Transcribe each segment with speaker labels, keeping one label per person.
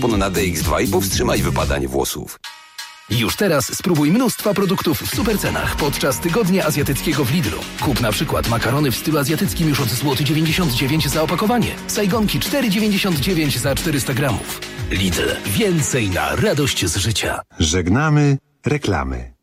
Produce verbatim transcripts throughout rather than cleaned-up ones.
Speaker 1: na D X dwa i powstrzymaj wypadanie włosów.
Speaker 2: Już teraz spróbuj mnóstwa produktów w supercenach podczas Tygodnia Azjatyckiego w Lidlu. Kup na przykład makarony w stylu azjatyckim już od złoty dziewięćdziesiąt dziewięć za opakowanie. Sajgonki cztery dziewięćdziesiąt dziewięć za czterysta gramów. Lidl. Więcej na radość z życia.
Speaker 3: Żegnamy reklamy.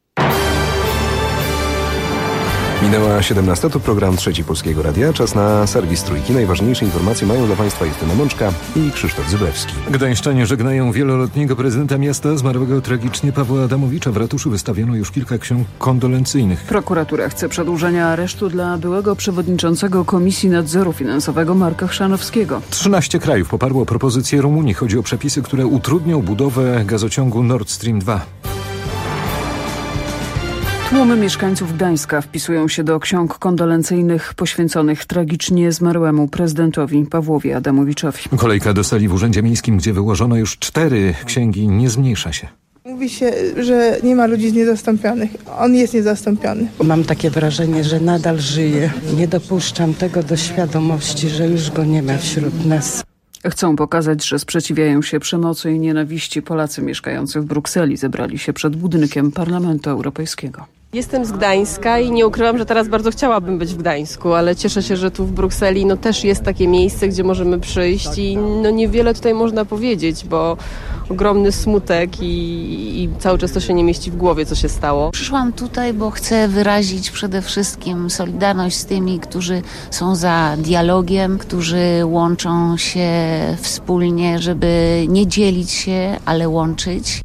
Speaker 4: Minęła siedemnasta, to program Trzeci Polskiego Radia. Czas na serwis Trójki. Najważniejsze informacje mają dla Państwa Justyna Mączka i Krzysztof Zyblewski.
Speaker 5: Gdańszczanie żegnają wieloletniego prezydenta miasta zmarłego tragicznie Pawła Adamowicza. W ratuszu wystawiono już kilka ksiąg kondolencyjnych.
Speaker 6: Prokuratura chce przedłużenia aresztu dla byłego przewodniczącego Komisji Nadzoru Finansowego Marka Chrzanowskiego.
Speaker 5: trzynaście krajów poparło propozycję Rumunii. Chodzi o przepisy, które utrudnią budowę gazociągu Nord Stream dwa.
Speaker 6: Tłumy mieszkańców Gdańska wpisują się do ksiąg kondolencyjnych poświęconych tragicznie zmarłemu prezydentowi Pawłowi Adamowiczowi.
Speaker 5: Kolejka do sali w Urzędzie Miejskim, gdzie wyłożono już cztery księgi, nie zmniejsza się.
Speaker 7: Mówi się, że nie ma ludzi niezastąpionych. On jest niezastąpiony.
Speaker 8: Mam takie wrażenie, że nadal żyje. Nie dopuszczam tego do świadomości, że już go nie ma wśród nas.
Speaker 6: Chcą pokazać, że sprzeciwiają się przemocy i nienawiści. Polacy mieszkający w Brukseli zebrali się przed budynkiem Parlamentu Europejskiego.
Speaker 9: Jestem z Gdańska i nie ukrywam, że teraz bardzo chciałabym być w Gdańsku, ale cieszę się, że tu w Brukseli no też jest takie miejsce, gdzie możemy przyjść i no niewiele tutaj można powiedzieć, bo ogromny smutek i, i cały czas to się nie mieści w głowie, co się stało.
Speaker 10: Przyszłam tutaj, bo chcę wyrazić przede wszystkim solidarność z tymi, którzy są za dialogiem, którzy łączą się wspólnie, żeby nie dzielić się, ale łączyć.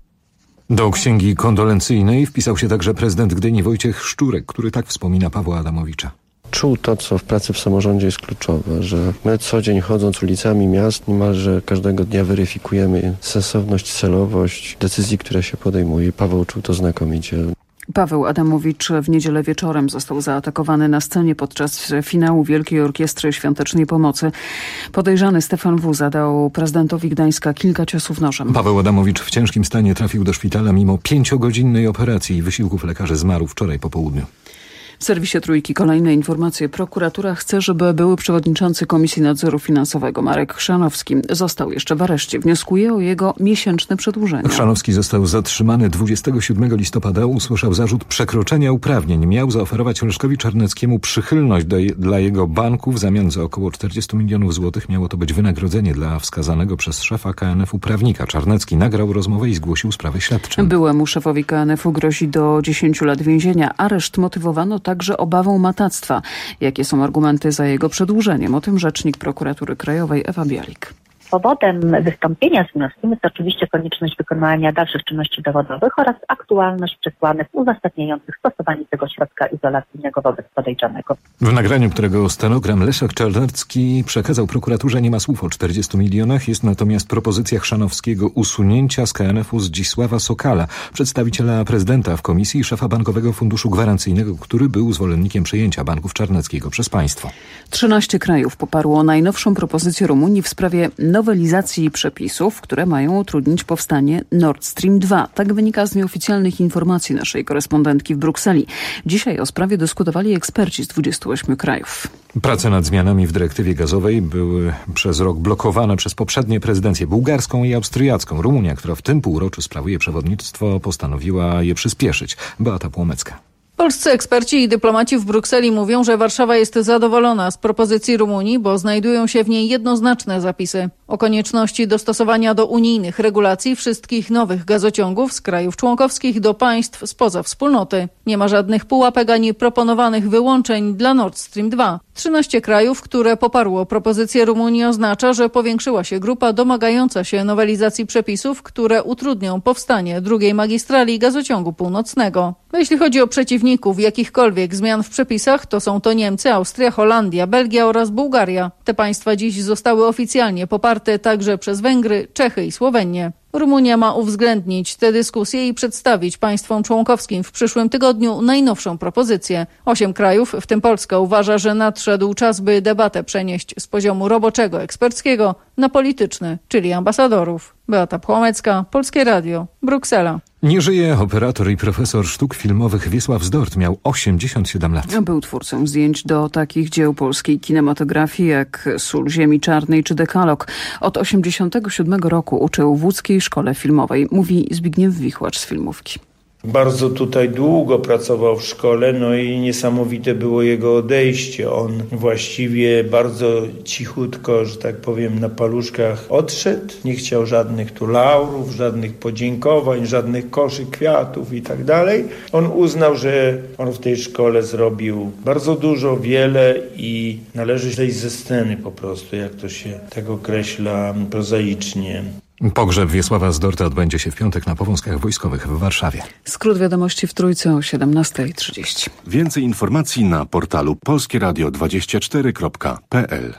Speaker 5: Do księgi kondolencyjnej wpisał się także prezydent Gdyni Wojciech Szczurek, który tak wspomina Pawła Adamowicza.
Speaker 11: Czuł to, co w pracy w samorządzie jest kluczowe, że my co dzień chodząc ulicami miast niemalże każdego dnia weryfikujemy sensowność, celowość decyzji, które się podejmuje. Paweł czuł to znakomicie.
Speaker 6: Paweł Adamowicz w niedzielę wieczorem został zaatakowany na scenie podczas finału Wielkiej Orkiestry Świątecznej Pomocy. Podejrzany Stefan W. zadał prezydentowi Gdańska kilka ciosów nożem.
Speaker 5: Paweł Adamowicz w ciężkim stanie trafił do szpitala mimo pięciogodzinnej operacji i wysiłków lekarzy. Zmarł wczoraj po południu.
Speaker 6: W serwisie Trójki kolejne informacje. Prokuratura chce, żeby były przewodniczący Komisji Nadzoru Finansowego Marek Chrzanowski został jeszcze w areszcie. Wnioskuje o jego miesięczne przedłużenie.
Speaker 5: Chrzanowski został zatrzymany dwudziestego siódmego listopada. Usłyszał zarzut przekroczenia uprawnień. Miał zaoferować Leszkowi Czarneckiemu przychylność do, dla jego banku w zamian za około czterdzieści milionów złotych. Miało to być wynagrodzenie dla wskazanego przez szefa K N F-u prawnika. Czarnecki nagrał rozmowę i zgłosił sprawę śledczym.
Speaker 6: Byłemu szefowi K N F-u grozi do dziesięciu lat więzienia. Areszt motywowano także obawą matactwa. Jakie są argumenty za jego przedłużeniem? O tym rzecznik Prokuratury Krajowej Ewa Bialik.
Speaker 12: Powodem wystąpienia z wnioskiem jest oczywiście konieczność wykonania dalszych czynności dowodowych oraz aktualność przesłanek uzasadniających stosowanie tego środka izolacyjnego wobec podejrzanego.
Speaker 5: W nagraniu, którego stenogram Leszek Czarnecki przekazał prokuraturze, nie ma słów o czterdziestu milionach. Jest natomiast propozycja Chrzanowskiego usunięcia z K N F-u Zdzisława Sokala, przedstawiciela prezydenta w komisji i szefa Bankowego Funduszu Gwarancyjnego, który był zwolennikiem przejęcia banków Czarneckiego przez państwo.
Speaker 6: trzynaście krajów poparło najnowszą propozycję Rumunii w sprawie nowelizacji przepisów, które mają utrudnić powstanie Nord Stream dwa. Tak wynika z nieoficjalnych informacji naszej korespondentki w Brukseli. Dzisiaj o sprawie dyskutowali eksperci z dwudziestu ośmiu krajów.
Speaker 5: Prace nad zmianami w dyrektywie gazowej były przez rok blokowane przez poprzednie prezydencje bułgarską i austriacką. Rumunia, która w tym półroczu sprawuje przewodnictwo, postanowiła je przyspieszyć. Beata Płomecka.
Speaker 13: Polscy eksperci i dyplomaci w Brukseli mówią, że Warszawa jest zadowolona z propozycji Rumunii, bo znajdują się w niej jednoznaczne zapisy o konieczności dostosowania do unijnych regulacji wszystkich nowych gazociągów z krajów członkowskich do państw spoza wspólnoty. Nie ma żadnych pułapek ani proponowanych wyłączeń dla Nord Stream dwa. trzynaście krajów, które poparło propozycję Rumunii, oznacza, że powiększyła się grupa domagająca się nowelizacji przepisów, które utrudnią powstanie drugiej magistrali gazociągu północnego. Jeśli chodzi o przeciwników jakichkolwiek zmian w przepisach, to są to Niemcy, Austria, Holandia, Belgia oraz Bułgaria. Te państwa dziś zostały oficjalnie poparte także przez Węgry, Czechy i Słowenię. Rumunia ma uwzględnić te dyskusje i przedstawić państwom członkowskim w przyszłym tygodniu najnowszą propozycję. Osiem krajów, w tym Polska, uważa, że nadszedł czas, by debatę przenieść z poziomu roboczego, eksperckiego na polityczny, czyli ambasadorów. Beata Płomecka, Polskie Radio, Bruksela.
Speaker 5: Nie żyje operator i profesor sztuk filmowych Wiesław Zdort. Miał osiemdziesiąt siedem lat.
Speaker 6: Był twórcą zdjęć do takich dzieł polskiej kinematografii jak Sól ziemi czarnej czy Dekalog. Od osiemdziesiątego siódmego roku uczył w łódzkiej szkole filmowej. Mówi Zbigniew Wichłacz z Filmówki.
Speaker 14: Bardzo tutaj długo pracował w szkole, no i niesamowite było jego odejście. On właściwie bardzo cichutko, że tak powiem, na paluszkach odszedł. Nie chciał żadnych tu laurów, żadnych podziękowań, żadnych koszy kwiatów i tak dalej. On uznał, że on w tej szkole zrobił bardzo dużo, wiele i należy zejść ze sceny po prostu, jak to się tak określa prozaicznie.
Speaker 5: Pogrzeb Wiesława Zdorta odbędzie się w piątek na Powązkach Wojskowych w Warszawie.
Speaker 6: Skrót wiadomości w Trójce o siedemnasta trzydzieści.
Speaker 15: Więcej informacji na portalu polskie radio dwadzieścia cztery kropka p l.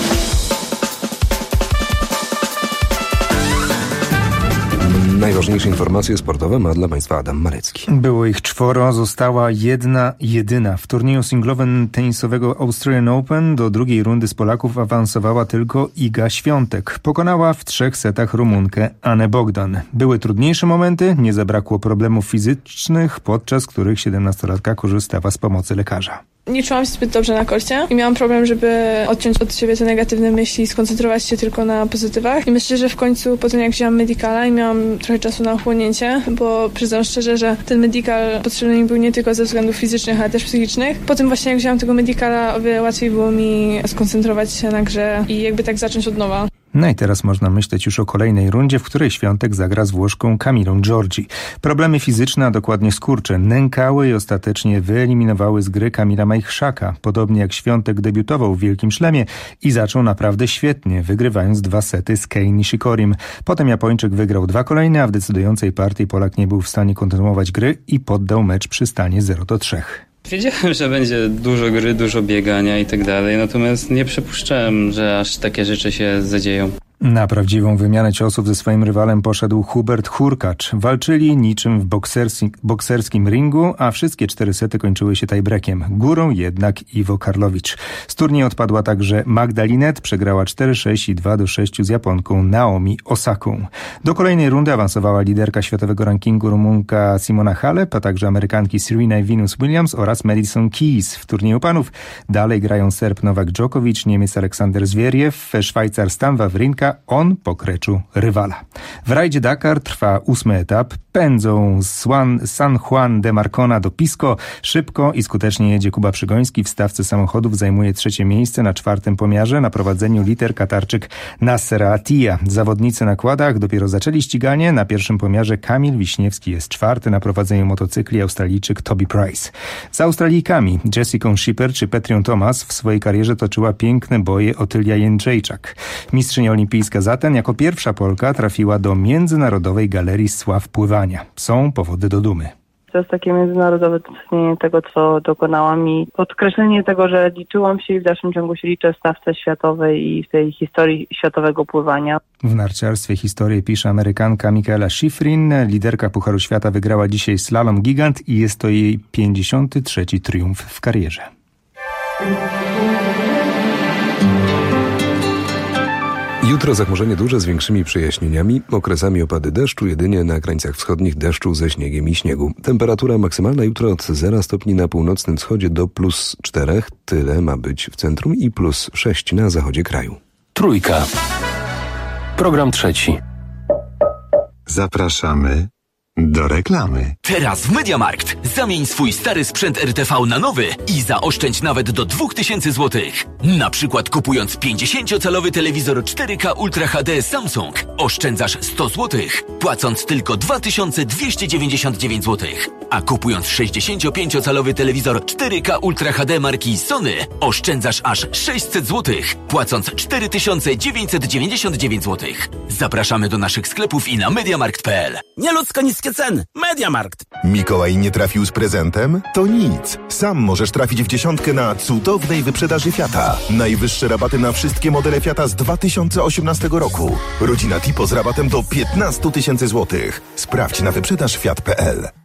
Speaker 4: Najważniejsze informacje sportowe ma dla Państwa Adam Marecki.
Speaker 16: Było ich czworo, została jedna jedyna. W turnieju singlowym tenisowego Australian Open do drugiej rundy z Polaków awansowała tylko Iga Świątek. Pokonała w trzech setach Rumunkę Anę Bogdan. Były trudniejsze momenty, nie zabrakło problemów fizycznych, podczas których siedemnastolatka korzystała z pomocy lekarza.
Speaker 7: Nie czułam się zbyt dobrze na korcie i miałam problem, żeby odciąć od siebie te negatywne myśli i skoncentrować się tylko na pozytywach. I myślę, że w końcu po tym jak wzięłam medicala i miałam trochę czasu na ochłonięcie, bo przyznam szczerze, że ten medical potrzebny mi był nie tylko ze względów fizycznych, ale też psychicznych. Potem właśnie jak wzięłam tego medicala, o wiele łatwiej było mi skoncentrować się na grze i jakby tak zacząć od nowa.
Speaker 16: No i teraz można myśleć już o kolejnej rundzie, w której Świątek zagra z Włoszką Camilą Giorgi. Problemy fizyczne, a dokładnie skurcze, nękały i ostatecznie wyeliminowały z gry Kamila Majchrzaka. Podobnie jak Świątek debiutował w Wielkim Szlemie i zaczął naprawdę świetnie, wygrywając dwa sety z Kei Nishikorim. Potem Japończyk wygrał dwa kolejne, a w decydującej partii Polak nie był w stanie kontynuować gry i poddał mecz przy stanie zero do trzech.
Speaker 17: Wiedziałem, że będzie dużo gry, dużo biegania i tak dalej, natomiast nie przypuszczałem, że aż takie rzeczy się zadzieją.
Speaker 16: Na prawdziwą wymianę ciosów ze swoim rywalem poszedł Hubert Hurkacz. Walczyli niczym w bokserski, bokserskim ringu, a wszystkie cztery sety kończyły się tiebreakiem. Górą jednak Iwo Karlowicz. Z turnieju odpadła także Magda Linette, przegrała cztery sześć i dwa do sześciu z Japonką Naomi Osaką. Do kolejnej rundy awansowała liderka światowego rankingu Rumunka Simona Halep, a także Amerykanki Serena Venus Williams oraz Madison Keys. W turnieju panów dalej grają Serb Nowak Djokovic, Niemiec Aleksander Zwieriew, Szwajcar Stan Wawrinka, on pokreczył rywala. W rajdzie Dakar trwa ósmy etap. Pędzą z San Juan de Marcona do Pisco. Szybko i skutecznie jedzie Kuba Przygoński. W stawce samochodów zajmuje trzecie miejsce na czwartym pomiarze. Na prowadzeniu lider Katarczyk Nasser Attiyah. Zawodnicy na kładach dopiero zaczęli ściganie. Na pierwszym pomiarze Kamil Wiśniewski jest czwarty. Na prowadzeniu motocykli Australijczyk Toby Price. Z Australijkami Jessica Schipper czy Petrią Thomas w swojej karierze toczyła piękne boje Otylia Jędrzejczak. Mistrzyni olimpijska zatem jako pierwsza Polka trafiła do Międzynarodowej Galerii Sław Pływania. Są powody do dumy.
Speaker 18: To jest takie międzynarodowe docenienie tego, co dokonałam i podkreślenie tego, że liczyłam się i w dalszym ciągu się liczę w stawce światowej i w tej historii światowego pływania.
Speaker 16: W narciarstwie historię pisze Amerykanka Michaela Schifrin. Liderka Pucharu Świata wygrała dzisiaj slalom gigant i jest to jej pięćdziesiąty trzeci triumf w karierze.
Speaker 4: Jutro zachmurzenie duże z większymi przejaśnieniami, okresami opady deszczu, jedynie na krańcach wschodnich deszczu ze śniegiem i śniegu. Temperatura maksymalna jutro od zera stopni na północnym wschodzie do plus czterech, tyle ma być w centrum i plus sześć na zachodzie kraju.
Speaker 1: Trójka. Program trzeci.
Speaker 3: Zapraszamy do reklamy.
Speaker 19: Teraz w MediaMarkt. Zamień swój stary sprzęt R T V na nowy i zaoszczędź nawet do dwa tysiące złotych. Na przykład kupując pięćdziesięciocalowy telewizor cztery K Ultra H D Samsung oszczędzasz sto złotych, płacąc tylko dwa tysiące dwieście dziewięćdziesiąt dziewięć złotych. A kupując sześćdziesięciopięciocalowy telewizor cztery K Ultra H D marki Sony oszczędzasz aż sześćset złotych, płacąc cztery tysiące dziewięćset dziewięćdziesiąt dziewięć złotych. Zapraszamy do naszych sklepów i na mediamarkt kropka p l.
Speaker 20: Nieludzko niskie ceny. MediaMarkt.
Speaker 21: Mikołaj nie trafił z prezentem? To nic. Sam możesz trafić w dziesiątkę na cudownej wyprzedaży Fiata. Najwyższe rabaty na wszystkie modele Fiata z dwa tysiące osiemnastego roku. Rodzina Tipo z rabatem do piętnaście tysięcy złotych. Sprawdź na wyprzedaż fiat kropka p l.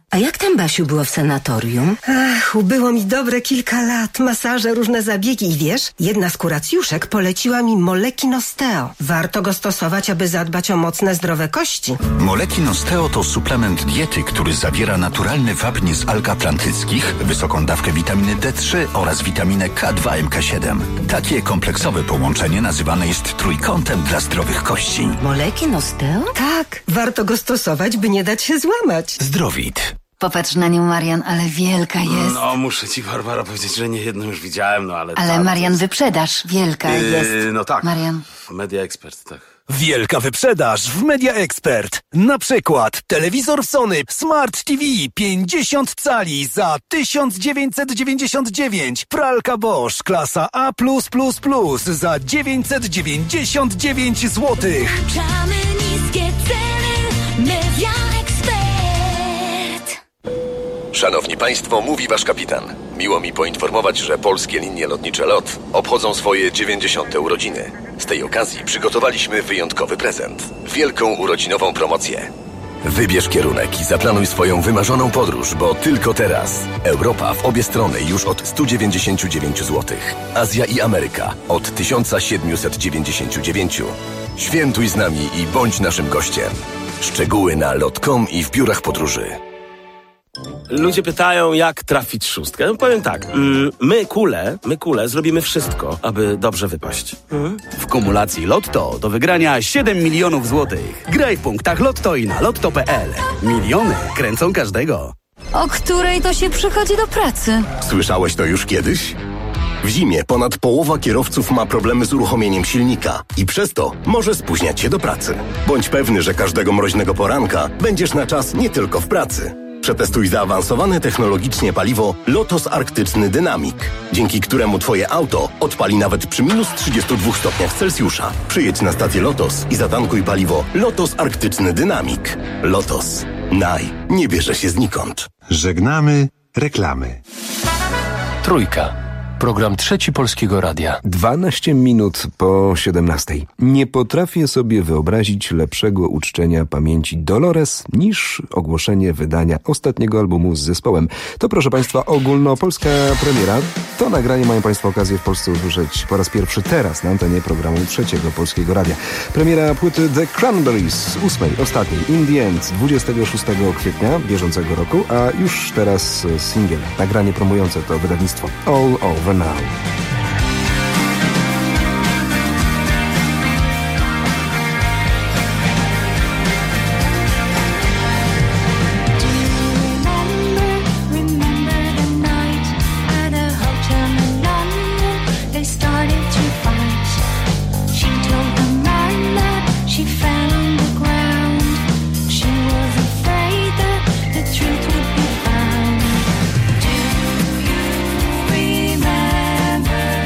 Speaker 2: A jak tam, Basiu, było w sanatorium?
Speaker 22: Ach, ubyło mi dobre kilka lat. Masaże, różne zabiegi i wiesz, jedna z kuracjuszek poleciła mi Moleki Nosteo. Warto go stosować, aby zadbać o mocne, zdrowe kości.
Speaker 23: Moleki Nosteo to suplement diety, który zawiera naturalny wapń z alg atlantyckich, wysoką dawkę witaminy D trzy oraz witaminę K dwa M K siedem. Takie kompleksowe połączenie nazywane jest trójkątem dla zdrowych kości.
Speaker 2: Moleki Nosteo?
Speaker 22: Tak, warto go stosować, by nie dać się złamać.
Speaker 23: Zdrowit.
Speaker 2: Popatrz na nią, Marian, ale wielka jest.
Speaker 20: No, muszę ci, Barbara, powiedzieć, że nie jedną już widziałem, no ale...
Speaker 2: Ale
Speaker 20: ta,
Speaker 2: Marian,
Speaker 20: jest...
Speaker 2: wyprzedaż, wielka
Speaker 20: yy,
Speaker 2: jest.
Speaker 20: No tak.
Speaker 2: Marian.
Speaker 20: Media Expert, tak.
Speaker 24: Wielka wyprzedaż w Media Expert. Na przykład telewizor Sony Smart T V pięćdziesiąt cali za tysiąc dziewięćset dziewięćdziesiąt dziewięć. Pralka Bosch klasa A plus plus plus za dziewięćset dziewięćdziesiąt dziewięć złotych.
Speaker 25: Niskie ceny. Media Expert.
Speaker 26: Szanowni Państwo, mówi Wasz kapitan. Miło mi poinformować, że polskie linie lotnicze LOT obchodzą swoje dziewięćdziesiąte urodziny. Z tej okazji przygotowaliśmy wyjątkowy prezent. Wielką urodzinową promocję. Wybierz kierunek i zaplanuj swoją wymarzoną podróż, bo tylko teraz. Europa w obie strony już od sto dziewięćdziesiąt dziewięć złotych. Azja i Ameryka od tysiąc siedemset dziewięćdziesiąt dziewięć. Świętuj z nami i bądź naszym gościem. Szczegóły na lot kropka com i w biurach podróży.
Speaker 20: Ludzie pytają, jak trafić szóstkę. No, powiem tak, mm, my kule, my kule zrobimy wszystko, aby dobrze wypaść. Mhm.
Speaker 27: W kumulacji Lotto do wygrania siedem milionów złotych. Graj w punktach Lotto i na lotto kropka p l. Miliony kręcą każdego.
Speaker 25: O której to się przychodzi do pracy?
Speaker 26: Słyszałeś to już kiedyś? W zimie ponad połowa kierowców ma problemy z uruchomieniem silnika i przez to może spóźniać się do pracy. Bądź pewny, że każdego mroźnego poranka będziesz na czas nie tylko w pracy. Przetestuj zaawansowane technologicznie paliwo Lotos Arktyczny Dynamic, dzięki któremu Twoje auto odpali nawet przy minus trzydziestu dwóch stopniach Celsjusza. Przyjedź na stację Lotos i zatankuj paliwo Lotos Arktyczny Dynamic. Lotos. Naj. Nie bierze się znikąd.
Speaker 3: Żegnamy reklamy.
Speaker 1: Trójka. Program Trzeci Polskiego Radia.
Speaker 4: dwanaście minut po siedemnastej. Nie potrafię sobie wyobrazić lepszego uczczenia pamięci Dolores niż ogłoszenie wydania ostatniego albumu z zespołem. To, proszę Państwa, ogólnopolska premiera. To nagranie mają Państwo okazję w Polsce usłyszeć po raz pierwszy teraz na antenie programu Trzeciego Polskiego Radia. Premiera płyty The Cranberries, ósmej, ostatniej, In the End, dwudziestego szóstego kwietnia bieżącego roku, a już teraz singiel, nagranie promujące to wydawnictwo All Over Now.
Speaker 25: Remember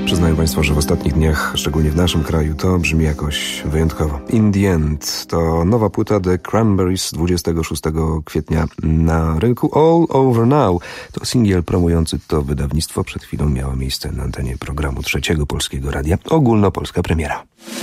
Speaker 4: Przyznają Państwo, że w ostatnich dniach, szczególnie w naszym kraju, to brzmi jakoś wyjątkowo. In the End to nowa płyta The Cranberries dwudziestego szóstego kwietnia na rynku. All Over Now to singiel promujący to wydawnictwo. Przed chwilą miało miejsce na antenie programu Trzeciego Polskiego Radia. Ogólnopolska premiera.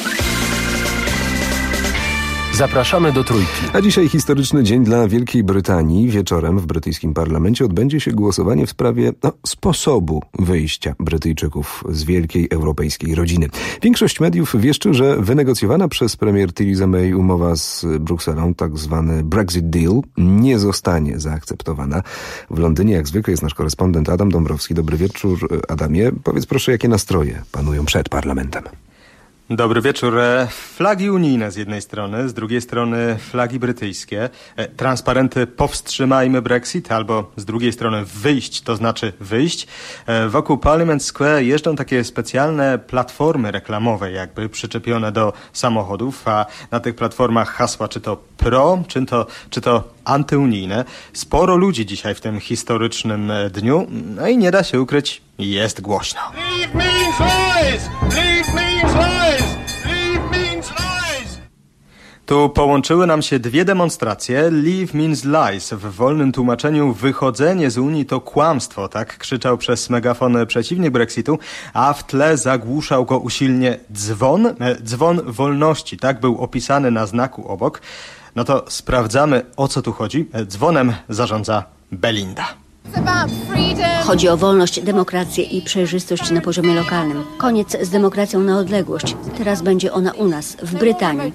Speaker 1: Zapraszamy do Trójki.
Speaker 4: A dzisiaj historyczny dzień dla Wielkiej Brytanii. Wieczorem w brytyjskim parlamencie odbędzie się głosowanie w sprawie no, sposobu wyjścia Brytyjczyków z wielkiej europejskiej rodziny. Większość mediów wieszczy, że wynegocjowana przez premier Theresa May umowa z Brukselą, tak zwany Brexit Deal, nie zostanie zaakceptowana. W Londynie jak zwykle jest nasz korespondent Adam Dąbrowski. Dobry wieczór, Adamie. Powiedz proszę, jakie nastroje panują przed parlamentem?
Speaker 16: Dobry wieczór. Flagi unijne z jednej strony, z drugiej strony flagi brytyjskie. Transparenty powstrzymajmy Brexit, albo z drugiej strony wyjść, to znaczy wyjść. Wokół Parliament Square jeżdżą takie specjalne platformy reklamowe, jakby przyczepione do samochodów, a na tych platformach hasła czy to pro, czy to, czy to antyunijne. Sporo ludzi dzisiaj w tym historycznym dniu, no i nie da się ukryć, jest głośno.
Speaker 8: Leave means lies! Leave means lies! Leave means lies!
Speaker 16: Tu połączyły nam się dwie demonstracje. Leave means lies. W wolnym tłumaczeniu wychodzenie z Unii to kłamstwo, tak krzyczał przez megafon przeciwnik Brexitu, a w tle zagłuszał go usilnie dzwon. Dzwon wolności, tak był opisany na znaku obok. No to sprawdzamy, o co tu chodzi. Dzwonem zarządza Belinda.
Speaker 9: Chodzi o wolność, demokrację i przejrzystość na poziomie lokalnym. Koniec z demokracją na odległość. Teraz będzie ona u nas, w Brytanii.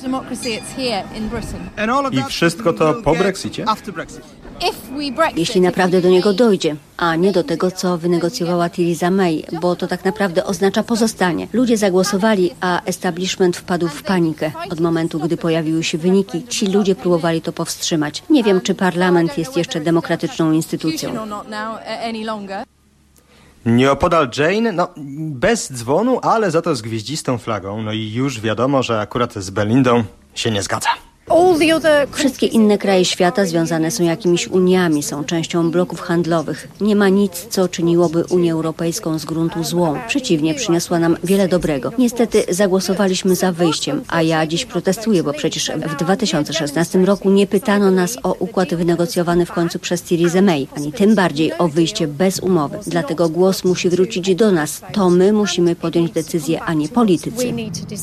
Speaker 16: I wszystko to po Brexicie?
Speaker 9: Jeśli naprawdę do niego dojdzie, a nie do tego, co wynegocjowała Theresa May, bo to tak naprawdę oznacza pozostanie. Ludzie zagłosowali, a establishment wpadł w panikę. Od momentu, gdy pojawiły się wyniki, ci ludzie próbowali to powstrzymać. Nie wiem, czy parlament jest jeszcze demokratyczną instytucją.
Speaker 16: Nieopodal Jane, no bez dzwonu, ale za to z gwieździstą flagą. No i już wiadomo, że akurat z Belindą się nie zgadza.
Speaker 9: Wszystkie inne kraje świata związane są jakimiś uniami, są częścią bloków handlowych. Nie ma nic, co czyniłoby Unię Europejską z gruntu złą. Przeciwnie, przyniosła nam wiele dobrego. Niestety zagłosowaliśmy za wyjściem, a ja dziś protestuję, bo przecież w dwa tysiące szesnastym roku nie pytano nas o układ wynegocjowany w końcu przez Theresa May, ani tym bardziej o wyjście bez umowy. Dlatego głos musi wrócić do nas. To my musimy podjąć decyzję, a nie politycy.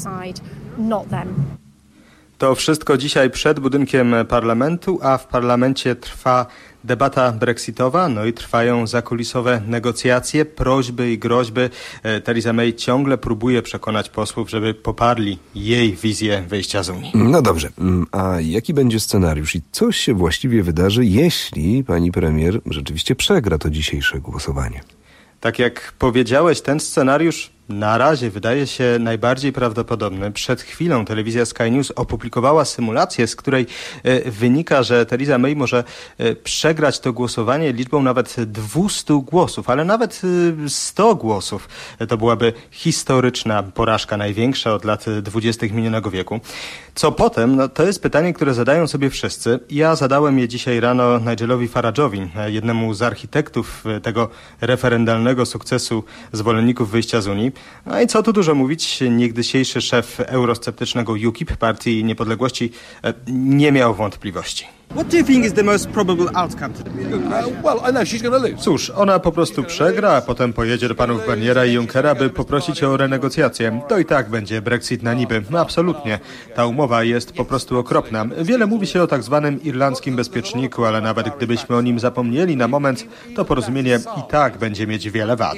Speaker 16: To wszystko dzisiaj przed budynkiem parlamentu, a w parlamencie trwa debata brexitowa, no i trwają zakulisowe negocjacje, prośby i groźby. Theresa May ciągle próbuje przekonać posłów, żeby poparli jej wizję wyjścia z Unii.
Speaker 4: No dobrze, a jaki będzie scenariusz i co się właściwie wydarzy, jeśli pani premier rzeczywiście przegra to dzisiejsze głosowanie?
Speaker 16: Tak jak powiedziałeś, ten scenariusz na razie wydaje się najbardziej prawdopodobny. Przed chwilą telewizja Sky News opublikowała symulację, z której e, wynika, że Theresa May może e, przegrać to głosowanie liczbą nawet dwieście głosów, ale nawet e, sto głosów. E, to byłaby historyczna porażka, największa od lat dwudziestych minionego wieku. Co potem? No, to jest pytanie, które zadają sobie wszyscy. Ja zadałem je dzisiaj rano Nigelowi Farage'owi, jednemu z architektów tego referendalnego sukcesu zwolenników wyjścia z Unii. No i co tu dużo mówić, niegdysiejszy szef eurosceptycznego U KIP, Partii Niepodległości, nie miał wątpliwości.
Speaker 10: What do you think is the most probable outcome today?
Speaker 8: Uh, well, I know she's going to lose.
Speaker 16: Cóż, ona po prostu przegra, a potem pojedzie do panów Barniera i Junckera, by poprosić o renegocjację. To i tak będzie Brexit na niby. No, absolutnie. Ta umowa jest po prostu okropna. Wiele mówi się o tak zwanym irlandzkim bezpieczniku, ale nawet gdybyśmy o nim zapomnieli na moment, to porozumienie i tak będzie mieć wiele wad.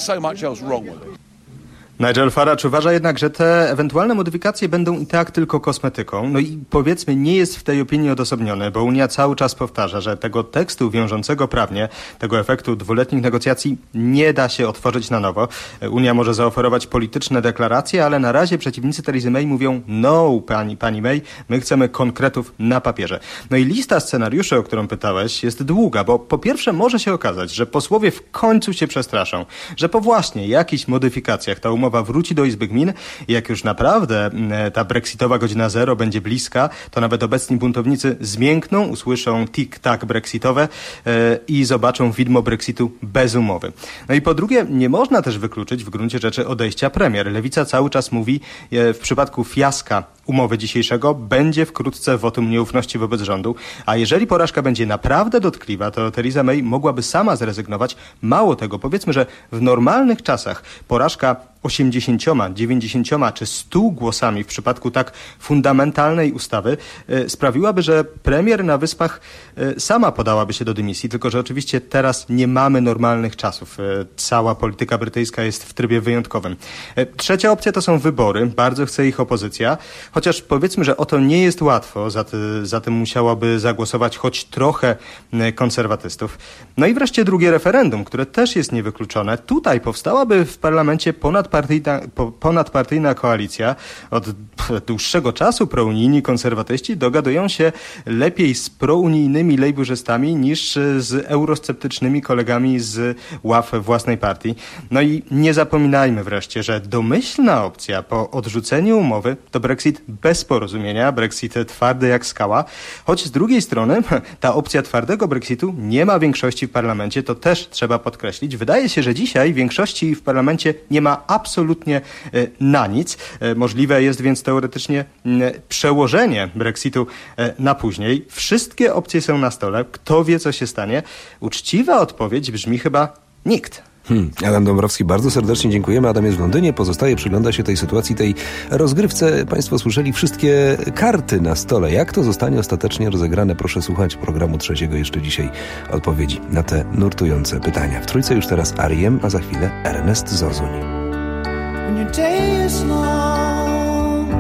Speaker 16: Nigel Farage uważa jednak, że te ewentualne modyfikacje będą i tak tylko kosmetyką. No i powiedzmy, nie jest w tej opinii odosobniony, bo Unia cały czas powtarza, że tego tekstu wiążącego prawnie, tego efektu dwuletnich negocjacji nie da się otworzyć na nowo. Unia może zaoferować polityczne deklaracje, ale na razie przeciwnicy Theresa May mówią no, pani, pani May, my chcemy konkretów na papierze. No i lista scenariuszy, o którą pytałeś, jest długa, bo po pierwsze może się okazać, że posłowie w końcu się przestraszą, że po właśnie jakichś modyfikacjach ta umowa
Speaker 5: umowa wróci do Izby Gmin i jak już naprawdę ta brexitowa godzina zero będzie bliska, to nawet obecni buntownicy zmiękną, usłyszą tik-tak brexitowe i zobaczą widmo Brexitu bez umowy. No i po drugie, nie można też wykluczyć w gruncie rzeczy odejścia premier. Lewica cały czas mówi, w przypadku fiaska umowy dzisiejszego będzie wkrótce wotum nieufności wobec rządu, a jeżeli porażka będzie naprawdę dotkliwa, to Theresa May mogłaby sama zrezygnować. Mało tego, powiedzmy, że w normalnych czasach porażka osiemdziesięcioma, dziewięćdziesięcioma czy stu głosami w przypadku tak fundamentalnej ustawy e, sprawiłaby, że premier na Wyspach e, sama podałaby się do dymisji, tylko że oczywiście teraz nie mamy normalnych czasów. E, cała polityka brytyjska jest w trybie wyjątkowym. E, trzecia opcja to są wybory. Bardzo chce ich opozycja, chociaż powiedzmy, że o to nie jest łatwo. Za, ty, za tym musiałoby zagłosować choć trochę e, konserwatystów. No i wreszcie drugie referendum, które też jest niewykluczone. Tutaj powstałaby w parlamencie ponad Partyjna, ponadpartyjna koalicja. Od dłuższego czasu prounijni konserwatyści dogadują się lepiej z prounijnymi lejburzystami niż z eurosceptycznymi kolegami z ław własnej partii. No i nie zapominajmy wreszcie, że domyślna opcja po odrzuceniu umowy to Brexit bez porozumienia, Brexit twardy jak skała, choć z drugiej strony ta opcja twardego Brexitu nie ma większości w parlamencie, to też trzeba podkreślić. Wydaje się, że dzisiaj większości w parlamencie nie ma absolutnie na nic. Możliwe jest więc teoretycznie przełożenie Brexitu na później. Wszystkie opcje są na stole. Kto wie, co się stanie? Uczciwa odpowiedź brzmi chyba nikt.
Speaker 4: Hmm. Adam Dąbrowski, bardzo serdecznie dziękujemy. Adam jest w Londynie, pozostaje, przygląda się tej sytuacji, tej rozgrywce. Państwo słyszeli wszystkie karty na stole. Jak to zostanie ostatecznie rozegrane? Proszę słuchać programu trzeciego jeszcze dzisiaj odpowiedzi na te nurtujące pytania. W trójce już teraz R E M, a za chwilę Ernest Zozuń.
Speaker 6: When your day is long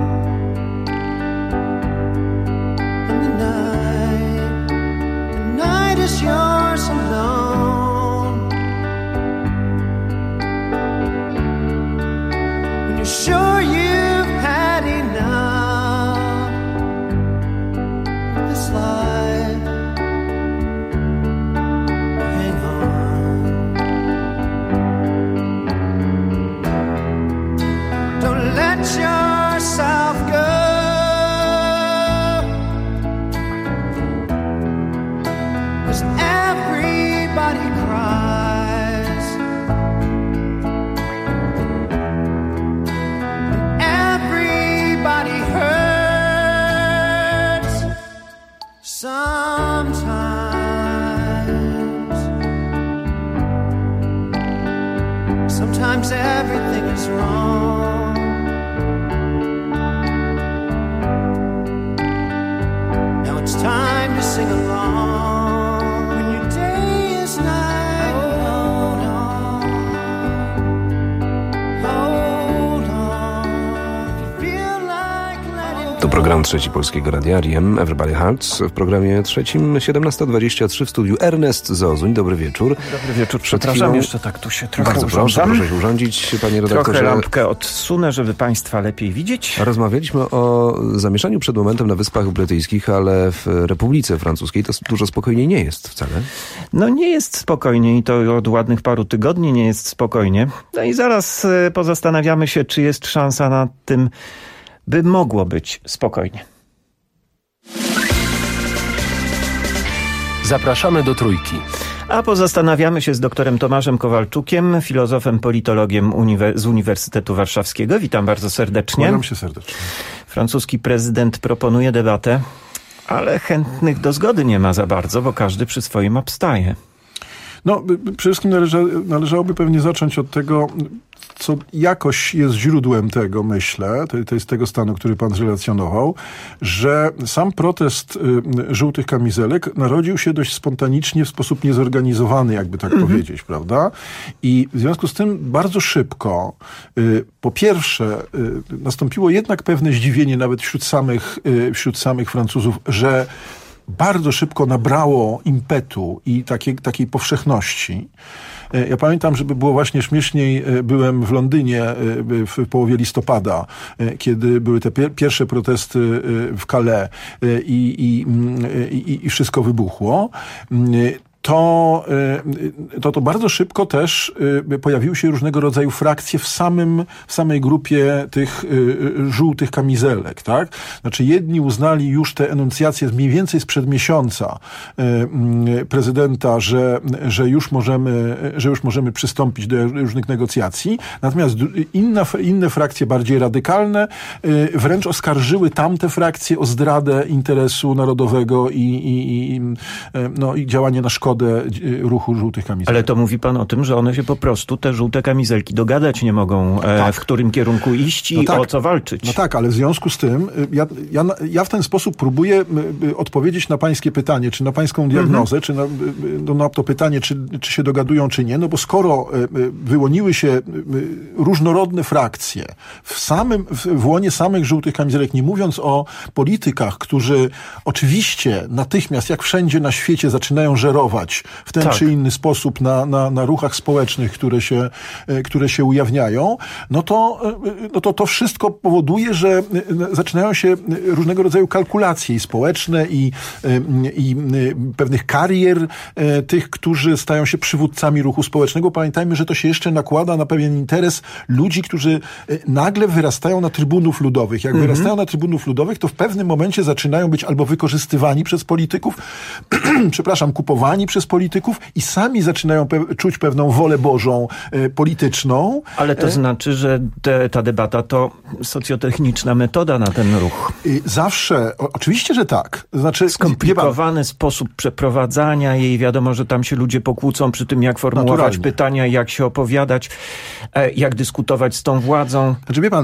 Speaker 6: and the night, the night is yours alone. When you're sure you've had enough of this life, hang on. Don't let yourself go. 'Cause everybody cries and everybody hurts sometimes. Sometimes everything is wrong. Now it's time to sing along. When your day is night, hold on, hold on. If you feel like letting
Speaker 4: To program trzeci Polskiego Radia, R E M, Everybody Hearts. W programie trzecim siedemnasta dwadzieścia trzy w studiu Ernest Zozuń. Dobry wieczór.
Speaker 11: Dobry wieczór.
Speaker 4: Przed
Speaker 11: Przepraszam,
Speaker 4: chwilą...
Speaker 11: jeszcze tak tu się trochę
Speaker 4: Bardzo
Speaker 11: urządzam.
Speaker 4: proszę, proszę się urządzić, panie redaktorze.
Speaker 11: Trochę lampkę odsunę, żeby państwa lepiej widzieć.
Speaker 4: Rozmawialiśmy o zamieszaniu przed momentem na Wyspach Brytyjskich, ale w Republice Francuskiej to dużo spokojniej nie jest wcale.
Speaker 11: No nie jest spokojnie i to od ładnych paru tygodni nie jest spokojnie. No i zaraz pozastanawiamy się, czy jest szansa na tym, by mogło być spokojnie.
Speaker 1: Zapraszamy do Trójki.
Speaker 11: A pozastanawiamy się z doktorem Tomaszem Kowalczukiem, filozofem, politologiem uniwe- z Uniwersytetu Warszawskiego. Witam bardzo serdecznie.
Speaker 12: Kłaniam się serdecznie.
Speaker 11: Francuski prezydent proponuje debatę, ale chętnych do zgody nie ma za bardzo, bo każdy przy swoim obstaje.
Speaker 12: No, przede wszystkim należa, należałoby pewnie zacząć od tego, co jakoś jest źródłem tego, myślę, to, to jest tego stanu, który pan zrelacjonował, że sam protest y, żółtych kamizelek narodził się dość spontanicznie, w sposób niezorganizowany, jakby tak mhm. powiedzieć, prawda? I w związku z tym bardzo szybko, y, po pierwsze, y, nastąpiło jednak pewne zdziwienie nawet wśród samych, y, wśród samych Francuzów, że bardzo szybko nabrało impetu i takiej, takiej powszechności. Ja pamiętam, żeby było właśnie śmieszniej, byłem w Londynie w połowie listopada, kiedy były te pierwsze protesty w Calais i, i, i, i wszystko wybuchło. to, to to bardzo szybko też pojawiły się różnego rodzaju frakcje w samym, w samej grupie tych żółtych kamizelek, tak? Znaczy jedni uznali już te enuncjacje mniej więcej sprzed miesiąca prezydenta, że, że już możemy, że już możemy przystąpić do różnych negocjacji, natomiast inna, inne frakcje bardziej radykalne wręcz oskarżyły tamte frakcje o zdradę interesu narodowego i, i, i, no, i działanie na szkodę ruchu żółtych kamizelek.
Speaker 11: Ale to mówi pan o tym, że one się po prostu, te żółte kamizelki, dogadać nie mogą, e, tak. w którym kierunku iść i no tak. o co walczyć.
Speaker 12: No tak, ale w związku z tym ja, ja, ja w ten sposób próbuję odpowiedzieć na pańskie pytanie, czy na pańską diagnozę, mhm. czy na, no, na to pytanie, czy, czy się dogadują, czy nie, no bo skoro wyłoniły się różnorodne frakcje w samym, w łonie samych żółtych kamizelek, nie mówiąc o politykach, którzy oczywiście natychmiast, jak wszędzie na świecie, zaczynają żerować w ten tak. czy inny sposób na, na, na ruchach społecznych, które się, które się ujawniają, no to, no to to wszystko powoduje, że zaczynają się różnego rodzaju kalkulacje i społeczne i, i pewnych karier tych, którzy stają się przywódcami ruchu społecznego. Pamiętajmy, że to się jeszcze nakłada na pewien interes ludzi, którzy nagle wyrastają na trybunów ludowych. Jak mhm. wyrastają na trybunów ludowych, to w pewnym momencie zaczynają być albo wykorzystywani przez polityków, przepraszam, kupowani przez polityków i sami zaczynają pe- czuć pewną wolę Bożą e, polityczną.
Speaker 11: Ale to e... znaczy, że te, ta debata to socjotechniczna metoda na ten ruch.
Speaker 12: I zawsze, o, oczywiście, że tak. Znaczy,
Speaker 11: skomplikowany sposób przeprowadzania jej. Wiadomo, że tam się ludzie pokłócą przy tym, jak formułować Naturalnie. pytania, jak się opowiadać, e, jak dyskutować z tą władzą.
Speaker 12: Znaczy, wie pan,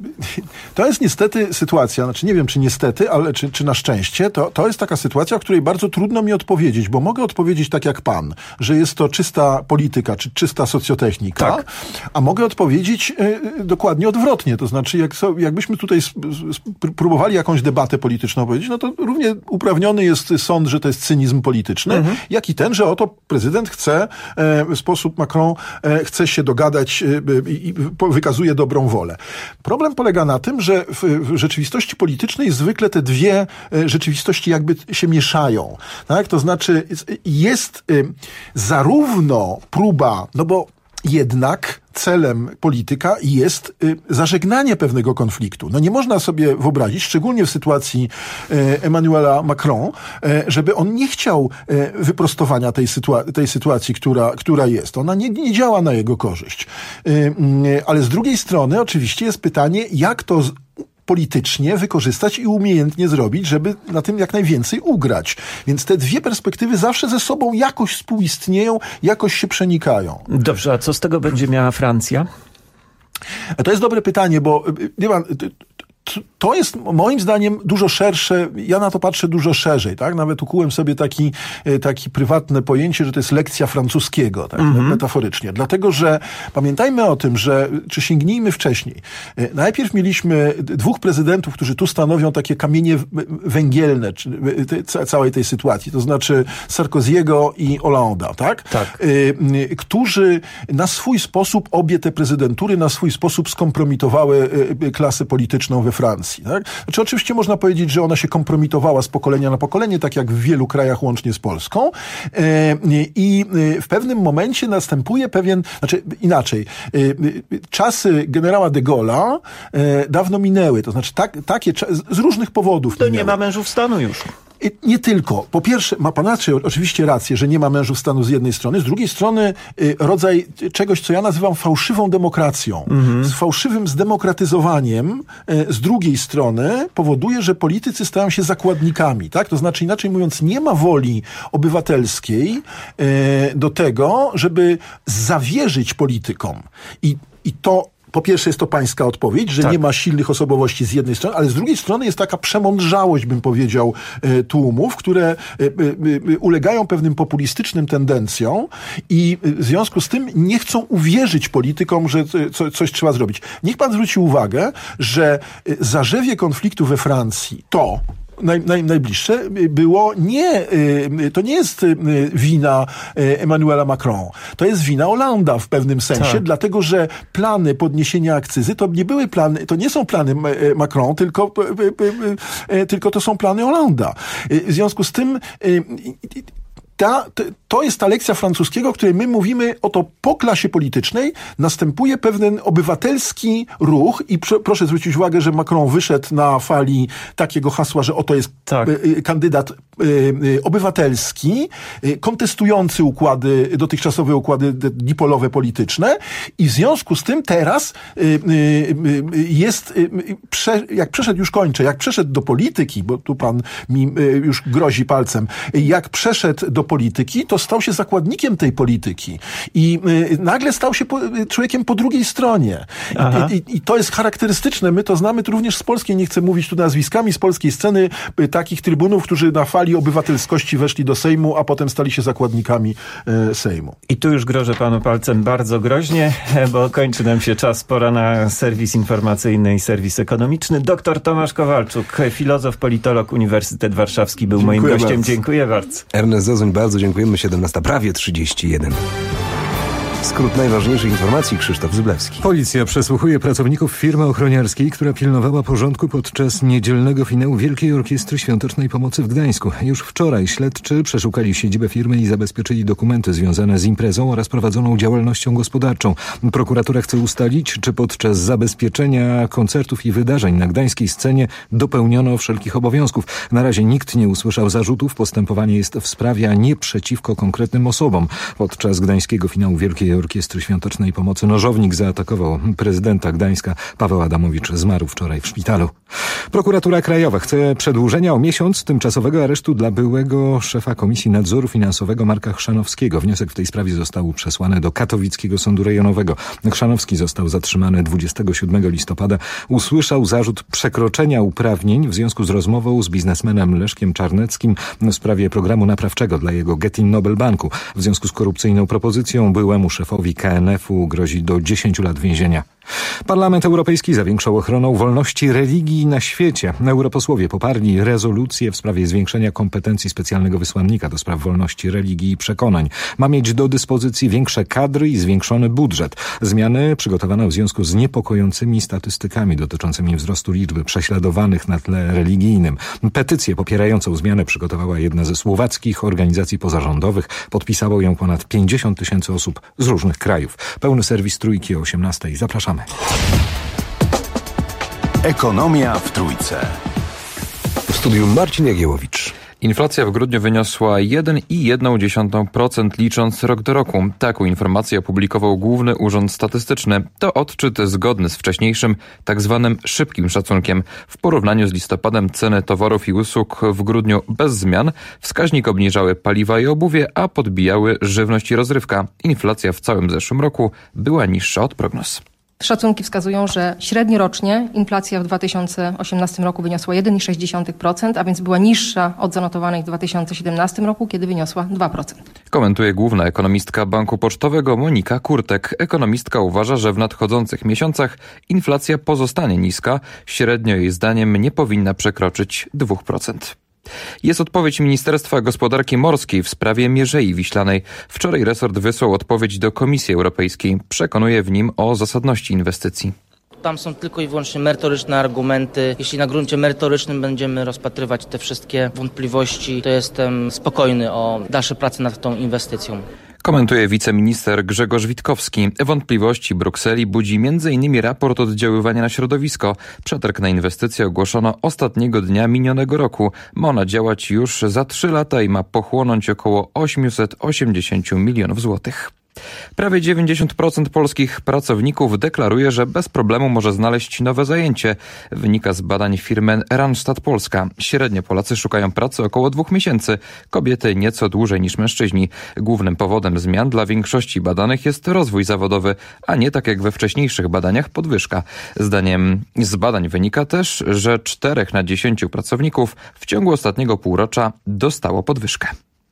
Speaker 12: to jest niestety sytuacja, znaczy nie wiem, czy niestety, ale czy, czy na szczęście, to, to jest taka sytuacja, o której bardzo trudno mi odpowiedzieć, bo mogę odpowiedzieć tak jak pan, że jest to czysta polityka, czy czysta socjotechnika, tak. a mogę odpowiedzieć y, dokładnie odwrotnie. To znaczy, jak so, jakbyśmy tutaj sp- sp- próbowali jakąś debatę polityczną powiedzieć, no to równie uprawniony jest sąd, że to jest cynizm polityczny, mhm. jak i ten, że oto prezydent chce, e, w sposób Macron e, chce się dogadać e, i wykazuje dobrą wolę. Problem polega na tym, że w, w rzeczywistości politycznej zwykle te dwie e, rzeczywistości jakby się mieszają. Tak? To znaczy jest y, zarówno próba, no bo jednak celem polityka jest y, zażegnanie pewnego konfliktu. No nie można sobie wyobrazić, szczególnie w sytuacji y, Emmanuela Macron, y, żeby on nie chciał y, wyprostowania tej, sytua- tej sytuacji, która, która jest. Ona nie, nie działa na jego korzyść. Y, y, ale z drugiej strony oczywiście jest pytanie, jak to z- politycznie wykorzystać i umiejętnie zrobić, żeby na tym jak najwięcej ugrać. Więc te dwie perspektywy zawsze ze sobą jakoś współistnieją, jakoś się przenikają.
Speaker 11: Dobrze, a co z tego będzie miała Francja?
Speaker 12: To jest dobre pytanie, bo nie pan, to jest moim zdaniem dużo szersze, ja na to patrzę dużo szerzej, tak? Nawet ukułem sobie taki, taki prywatne pojęcie, że to jest lekcja francuskiego, tak? Mm-hmm. Metaforycznie. Dlatego, że pamiętajmy o tym, że, czy sięgnijmy wcześniej. Najpierw mieliśmy dwóch prezydentów, którzy tu stanowią takie kamienie węgielne czy, te, całej tej sytuacji, to znaczy Sarkozy'ego i Hollande'a, tak?
Speaker 11: Tak.
Speaker 12: Y, którzy na swój sposób, obie te prezydentury na swój sposób skompromitowały klasę polityczną we Francji. Tak? Znaczy, oczywiście można powiedzieć, że ona się kompromitowała z pokolenia na pokolenie, tak jak w wielu krajach łącznie z Polską. I w pewnym momencie następuje pewien, znaczy inaczej, czasy generała de Gaulle'a dawno minęły. To znaczy tak, takie z różnych powodów
Speaker 11: To
Speaker 12: minęły.
Speaker 11: nie ma mężów stanu już.
Speaker 12: Nie tylko. Po pierwsze, ma pan raczej, oczywiście rację, że nie ma mężów stanu z jednej strony, z drugiej strony y, rodzaj czegoś, co ja nazywam fałszywą demokracją. Mhm. Z fałszywym zdemokratyzowaniem y, z drugiej strony powoduje, że politycy stają się zakładnikami, tak? To znaczy, inaczej mówiąc, nie ma woli obywatelskiej y, do tego, żeby zawierzyć politykom. I, i to po pierwsze jest to pańska odpowiedź, że tak. nie ma silnych osobowości z jednej strony, ale z drugiej strony jest taka przemądrzałość, bym powiedział, tłumów, które ulegają pewnym populistycznym tendencjom i w związku z tym nie chcą uwierzyć politykom, że coś trzeba zrobić. Niech pan zwróci uwagę, że zarzewie konfliktu we Francji to Naj, naj, najbliższe było nie, to nie jest wina Emmanuela Macron, to jest wina Hollande'a w pewnym sensie, tak. dlatego, że plany podniesienia akcyzy to nie były plany, to nie są plany Macron, tylko, tylko to są plany Hollande'a. W związku z tym ta, to jest ta lekcja francuskiego, o której my mówimy, oto po klasie politycznej następuje pewien obywatelski ruch i pr- proszę zwrócić uwagę, że Macron wyszedł na fali takiego hasła, że oto jest tak. y, kandydat y, y, obywatelski, y, kontestujący układy, dotychczasowe układy dipolowe polityczne i w związku z tym teraz y, y, y, jest, y, prze, jak przeszedł, już kończę, jak przeszedł do polityki, bo tu pan mi y, już grozi palcem, jak przeszedł do polityki, to stał się zakładnikiem tej polityki i y, nagle stał się po, człowiekiem po drugiej stronie. I, i, I to jest charakterystyczne. My to znamy tu również z polskiej, nie chcę mówić tu nazwiskami, z polskiej sceny y, takich trybunów, którzy na fali obywatelskości weszli do Sejmu, a potem stali się zakładnikami y, Sejmu.
Speaker 11: I tu już grożę panu palcem bardzo groźnie, bo kończy nam się czas. Pora na serwis informacyjny i serwis ekonomiczny. Doktor Tomasz Kowalczuk, filozof, politolog, Uniwersytet Warszawski był Dziękuję moim gościem. Bardzo. Dziękuję bardzo.
Speaker 4: Ernest Zozuń, bardzo dziękujemy. siedemnasta, prawie trzydzieści jeden. Skrót najważniejszych informacji, Krzysztof Zyblewski.
Speaker 7: Policja przesłuchuje pracowników firmy ochroniarskiej, która pilnowała porządku podczas niedzielnego finału Wielkiej Orkiestry Świątecznej Pomocy w Gdańsku. Już wczoraj śledczy przeszukali siedzibę firmy i zabezpieczyli dokumenty związane z imprezą oraz prowadzoną działalnością gospodarczą. Prokuratura chce ustalić, czy podczas zabezpieczenia koncertów i wydarzeń na gdańskiej scenie dopełniono wszelkich obowiązków. Na razie nikt nie usłyszał zarzutów. Postępowanie jest w sprawie, a nie przeciwko konkretnym osobom. Podczas gdańskiego finału Wielkiej Orkiestry Świątecznej Pomocy nożownik zaatakował prezydenta Gdańska. Paweł Adamowicz zmarł wczoraj w szpitalu. Prokuratura Krajowa chce przedłużenia o miesiąc tymczasowego aresztu dla byłego szefa Komisji Nadzoru Finansowego Marka Chrzanowskiego. Wniosek w tej sprawie został przesłany do Katowickiego Sądu Rejonowego. Chrzanowski został zatrzymany dwudziestego siódmego listopada. Usłyszał zarzut przekroczenia uprawnień w związku z rozmową z biznesmenem Leszkiem Czarneckim w sprawie programu naprawczego dla jego Getin Nobel Banku. W związku z korupcyjną propozycją byłemu szefowi K N F-u grozi do dziesięciu lat więzienia. Parlament Europejski zawiększał ochroną wolności religii na świecie. Europosłowie poparli rezolucję w sprawie zwiększenia kompetencji specjalnego wysłannika do spraw wolności religii i przekonań. Ma mieć do dyspozycji większe kadry i zwiększony budżet. Zmiany przygotowano w związku z niepokojącymi statystykami dotyczącymi wzrostu liczby prześladowanych na tle religijnym. Petycję popierającą zmianę przygotowała jedna ze słowackich organizacji pozarządowych. Podpisało ją ponad pięćdziesiąt tysięcy osób z różnych krajów. Pełny serwis Trójki o osiemnastej. Zapraszamy.
Speaker 23: Ekonomia w Trójce.
Speaker 4: W studiu Marcin Jagiełowicz.
Speaker 13: Inflacja w grudniu wyniosła jeden i jedna dziesiąta procent licząc rok do roku. Taką informację opublikował Główny Urząd Statystyczny. To odczyt zgodny z wcześniejszym, tak zwanym szybkim szacunkiem. W porównaniu z listopadem ceny towarów i usług w grudniu bez zmian. Wskaźnik obniżały paliwa i obuwie, a podbijały żywność i rozrywka. Inflacja w całym zeszłym roku była niższa od prognoz.
Speaker 14: Szacunki wskazują, że średniorocznie inflacja w dwa tysiące osiemnastym roku wyniosła jeden i sześć dziesiątych procent, a więc była niższa od zanotowanej w dwa tysiące siedemnastym roku, kiedy wyniosła dwa procent.
Speaker 13: Komentuje główna ekonomistka Banku Pocztowego Monika Kurtek. Ekonomistka uważa, że w nadchodzących miesiącach inflacja pozostanie niska. Średnio jej zdaniem nie powinna przekroczyć dwa procent. Jest odpowiedź Ministerstwa Gospodarki Morskiej w sprawie Mierzei Wiślanej. Wczoraj resort wysłał odpowiedź do Komisji Europejskiej. Przekonuje w nim o zasadności inwestycji.
Speaker 15: Tam są tylko i wyłącznie merytoryczne argumenty. Jeśli na gruncie merytorycznym będziemy rozpatrywać te wszystkie wątpliwości, to jestem spokojny o dalsze prace nad tą inwestycją.
Speaker 13: Komentuje wiceminister Grzegorz Witkowski. Wątpliwości Brukseli budzi między innymi raport oddziaływania na środowisko. Przetarg na inwestycje ogłoszono ostatniego dnia minionego roku. Ma ona działać już za trzy lata i ma pochłonąć około osiemset osiemdziesiąt milionów złotych. Prawie dziewięćdziesiąt procent polskich pracowników deklaruje, że bez problemu może znaleźć nowe zajęcie. Wynika z badań firmy Randstad Polska. Średnio Polacy szukają pracy około dwóch miesięcy. Kobiety nieco dłużej niż mężczyźni. Głównym powodem zmian dla większości badanych jest rozwój zawodowy, a nie tak jak we wcześniejszych badaniach podwyżka. Zdaniem z badań wynika też, że czterech na dziesięciu pracowników w ciągu ostatniego półrocza dostało podwyżkę.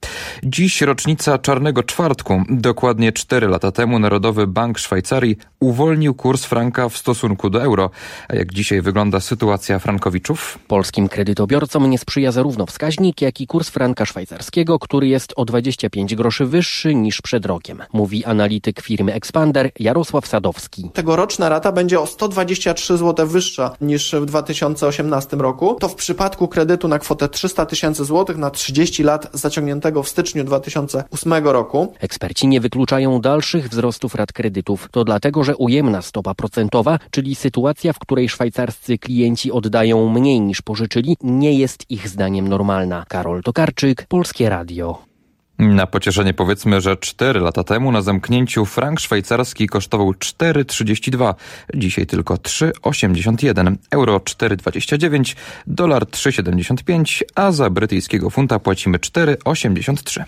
Speaker 13: Dziś rocznica Czarnego Czwartku. Dokładnie cztery lata temu Narodowy Bank Szwajcarii uwolnił kurs franka w stosunku do euro. A jak dzisiaj wygląda sytuacja frankowiczów?
Speaker 17: Polskim kredytobiorcom nie sprzyja zarówno wskaźnik, jak i kurs franka szwajcarskiego, który jest o dwadzieścia pięć groszy wyższy niż przed rokiem, mówi analityk firmy Expander Jarosław Sadowski.
Speaker 18: Tegoroczna rata będzie o sto dwadzieścia trzy złote wyższa niż w dwa tysiące osiemnastym roku. To w przypadku kredytu na kwotę trzysta tysięcy złotych na trzydzieści lat zaciągniętego było w styczniu dwa tysiące ósmego roku.
Speaker 17: Eksperci nie wykluczają dalszych wzrostów rat kredytów. To dlatego, że ujemna stopa procentowa, czyli sytuacja, w której szwajcarscy klienci oddają mniej niż pożyczyli, nie jest ich zdaniem normalna. Karol Tokarczyk, Polskie Radio.
Speaker 13: Na pocieszenie powiedzmy, że cztery lata temu na zamknięciu frank szwajcarski kosztował cztery trzydzieści dwa, dzisiaj tylko trzy osiemdziesiąt jeden, euro cztery dwadzieścia dziewięć, dolar trzy siedemdziesiąt pięć, a za brytyjskiego funta płacimy cztery osiemdziesiąt trzy.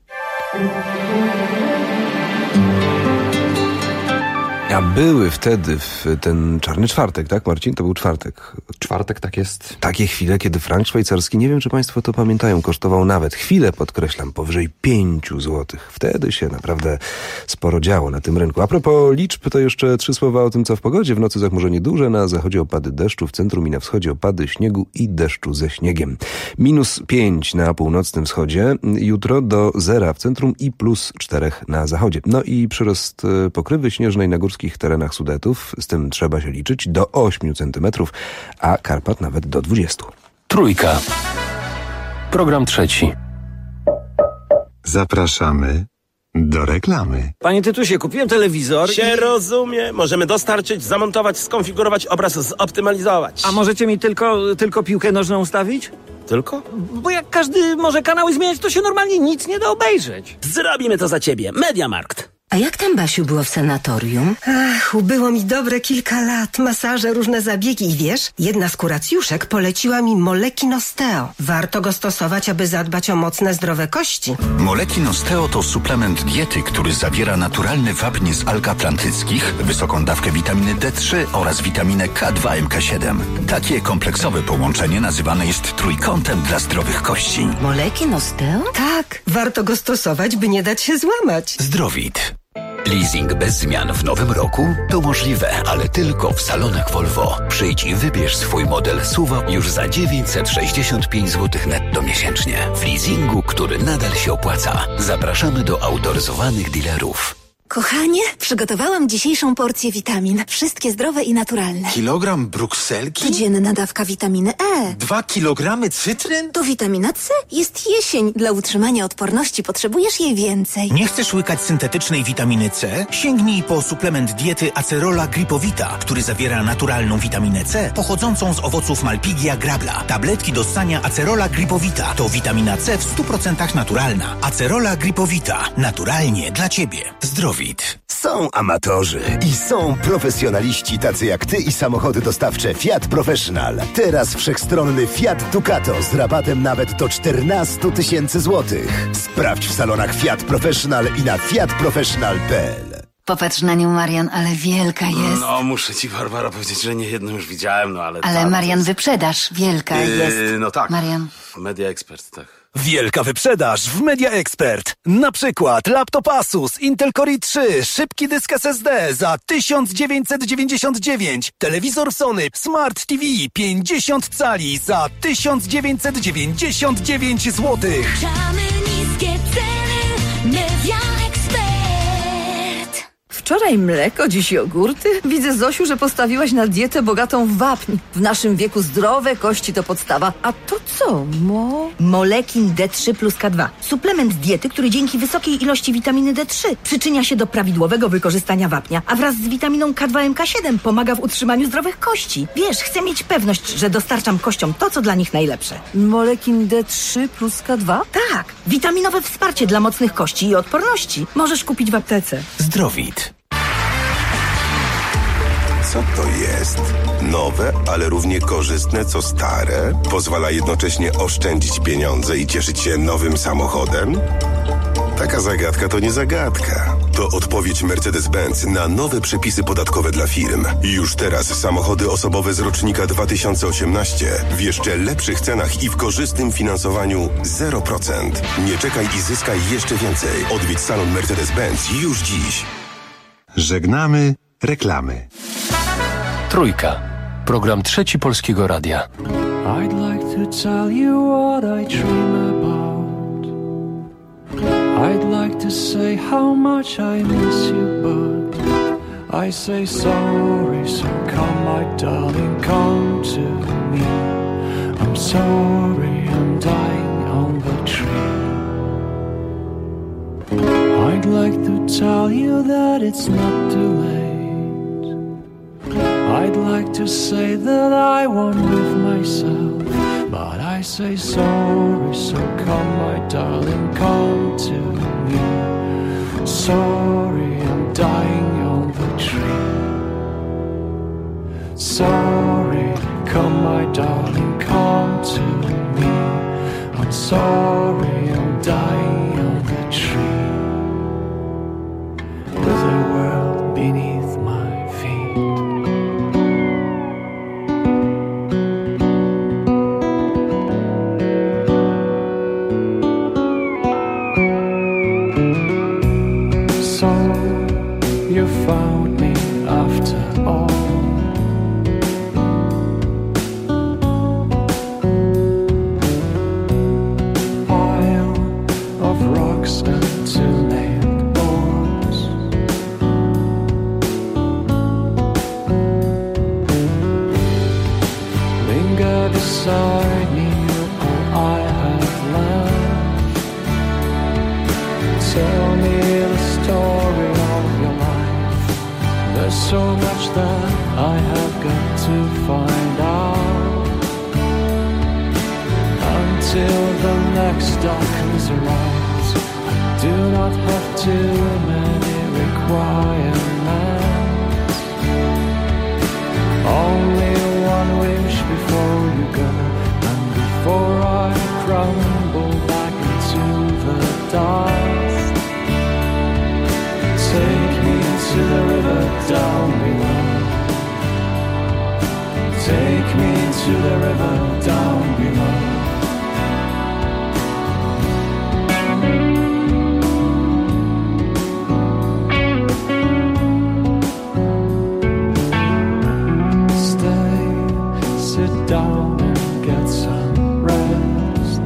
Speaker 4: A były wtedy, w ten czarny czwartek, tak Marcin? To był czwartek.
Speaker 13: Czwartek, tak jest.
Speaker 4: Takie chwile, kiedy frank szwajcarski, nie wiem czy państwo to pamiętają, kosztował nawet, chwilę podkreślam, powyżej pięciu złotych. Wtedy się naprawdę sporo działo na tym rynku. A propos liczb, to jeszcze trzy słowa o tym, co w pogodzie. W nocy zachmurzenie duże, na zachodzie opady deszczu, w centrum i na wschodzie opady śniegu i deszczu ze śniegiem. Minus pięć na północnym wschodzie, jutro do zera w centrum i plus czterech na zachodzie. No i przyrost pokrywy śnieżnej na górskich terenach Sudetów, z tym trzeba się liczyć, do ośmiu centymetrów, a Karpat nawet do dwudziestu.
Speaker 1: Trójka. Program trzeci.
Speaker 3: Zapraszamy do reklamy.
Speaker 2: Panie Tytusie, kupiłem telewizor. Się i... rozumie. Możemy dostarczyć, zamontować, skonfigurować obraz, zoptymalizować. A możecie mi tylko, tylko piłkę nożną ustawić? Tylko? Bo jak każdy może kanały zmieniać, to się normalnie nic nie da obejrzeć. Zrobimy to za ciebie. Mediamarkt.
Speaker 19: A jak tam, Basiu, było w sanatorium? Ach, ubyło mi dobre kilka lat. Masaże, różne zabiegi i wiesz, jedna z kuracjuszek poleciła mi Molekin Osteo. Warto go stosować, aby zadbać o mocne, zdrowe kości.
Speaker 23: Molekin Osteo to suplement diety, który zawiera naturalny wapń z alg atlantyckich, wysoką dawkę witaminy D trzy oraz witaminę K dwa M K siedem. Takie kompleksowe połączenie nazywane jest trójkątem dla zdrowych kości.
Speaker 19: Molekin Osteo? Tak, warto go stosować, by nie dać się złamać.
Speaker 23: Zdrowit. Leasing bez zmian w nowym roku? To możliwe, ale tylko w salonach Volvo. Przyjdź i wybierz swój model S U V już za dziewięćset sześćdziesiąt pięć złotych netto miesięcznie. W leasingu, który nadal się opłaca. Zapraszamy do autoryzowanych dealerów.
Speaker 25: Kochanie, przygotowałam dzisiejszą porcję witamin. Wszystkie zdrowe i naturalne.
Speaker 20: Kilogram brukselki?
Speaker 25: Codzienna dawka witaminy E.
Speaker 20: Dwa kilogramy cytryn?
Speaker 25: To witamina C. Jest jesień. Dla utrzymania odporności potrzebujesz jej więcej.
Speaker 20: Nie chcesz łykać syntetycznej witaminy C? Sięgnij po suplement diety Acerola Gripowita, który zawiera naturalną witaminę C pochodzącą z owoców Malpighia grabla. Tabletki do ssania Acerola Gripowita to witamina C w stu procentach naturalna. Acerola Gripowita. Naturalnie dla Ciebie. Zdrowie.
Speaker 21: Są amatorzy i są profesjonaliści tacy jak ty i samochody dostawcze Fiat Professional. Teraz wszechstronny Fiat Ducato z rabatem nawet do czternaście tysięcy złotych. Sprawdź w salonach Fiat Professional i na fiat professional kropka p l.
Speaker 25: Popatrz na nią, Marian, ale wielka jest.
Speaker 20: No, muszę ci, Barbara, powiedzieć, że nie jedną już widziałem, no ale...
Speaker 25: Ale
Speaker 20: ta,
Speaker 25: Marian,
Speaker 20: jest...
Speaker 25: wyprzedaż, wielka
Speaker 20: yy,
Speaker 25: jest.
Speaker 20: No tak.
Speaker 25: Marian.
Speaker 20: Media Expert, tak.
Speaker 22: Wielka wyprzedaż w Media Expert. Na przykład laptop Asus Intel Core i trzy, szybki dysk S S D za tysiąc dziewięćset dziewięćdziesiąt dziewięć, telewizor Sony Smart T V pięćdziesiąt cali za tysiąc dziewięćset dziewięćdziesiąt dziewięć złotych.
Speaker 25: Niskie ceny, Media Expert.
Speaker 24: Wczoraj mleko, dziś jogurty. Widzę, Zosiu, że postawiłaś na dietę bogatą w wapń. W naszym wieku zdrowe kości to podstawa. A to co, mo?
Speaker 19: Molekin D trzy plus K dwa. Suplement diety, który dzięki wysokiej ilości witaminy D trzy przyczynia się do prawidłowego wykorzystania wapnia, a wraz z witaminą K dwa M K siedem pomaga w utrzymaniu zdrowych kości. Wiesz, chcę mieć pewność, że dostarczam kościom to, co dla nich najlepsze.
Speaker 24: Molekin D trzy plus K dwa?
Speaker 19: Tak. Witaminowe wsparcie dla mocnych kości i odporności. Możesz kupić w aptece.
Speaker 21: Zdrowit. Co to jest? Nowe, ale równie korzystne co stare? Pozwala jednocześnie oszczędzić pieniądze i cieszyć się nowym samochodem? Taka zagadka to nie zagadka. To odpowiedź Mercedes-Benz na nowe przepisy podatkowe dla firm. Już teraz samochody osobowe z rocznika dwa tysiące osiemnaście w jeszcze lepszych cenach i w korzystnym finansowaniu zero procent. Nie czekaj i zyskaj jeszcze więcej. Odwiedź salon Mercedes-Benz już dziś.
Speaker 3: Żegnamy reklamy.
Speaker 1: Trójka. Program trzeci Polskiego Radia.
Speaker 6: I'd like to tell you what I dream about. I'd like to say how much I miss you, but I say sorry, so come my darling, come to me. I'm sorry, I'm dying on the tree. it's not too late. I'd like to say that I won with myself, but I say sorry, so come my darling, come to me. Sorry, I'm dying on the tree. Sorry, come my darling, come to me. I'm sorry, I'm dying on the tree. With a world beneath my feet. So you found me after all. Pile of rocks and two-nailed boards. Linger beside me, you're all I have left. Tell me the story of your life. There's so much that I have got to find out. Until the next darkness arrives, I do not have too many requirements. Only one wish before you go, and before I crumble back into the dust. Take me to the river down below. Take me to the river down below. Stay, sit down and get some rest.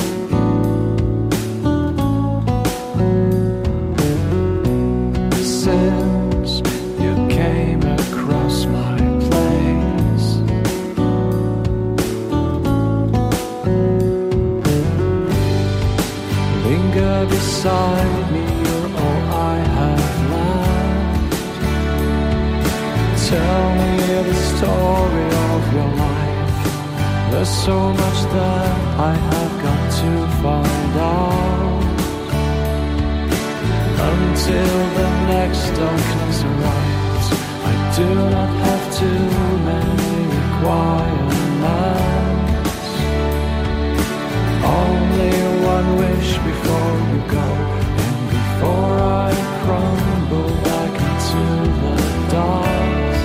Speaker 6: Since you came across my place, linger beside me, you're all I have left. Tell me the story of your life. There's so much that I have got to find out. Until the next darkness arrives, I do not have too many requirements. Only one wish before you go, and before I crumble back into the dust.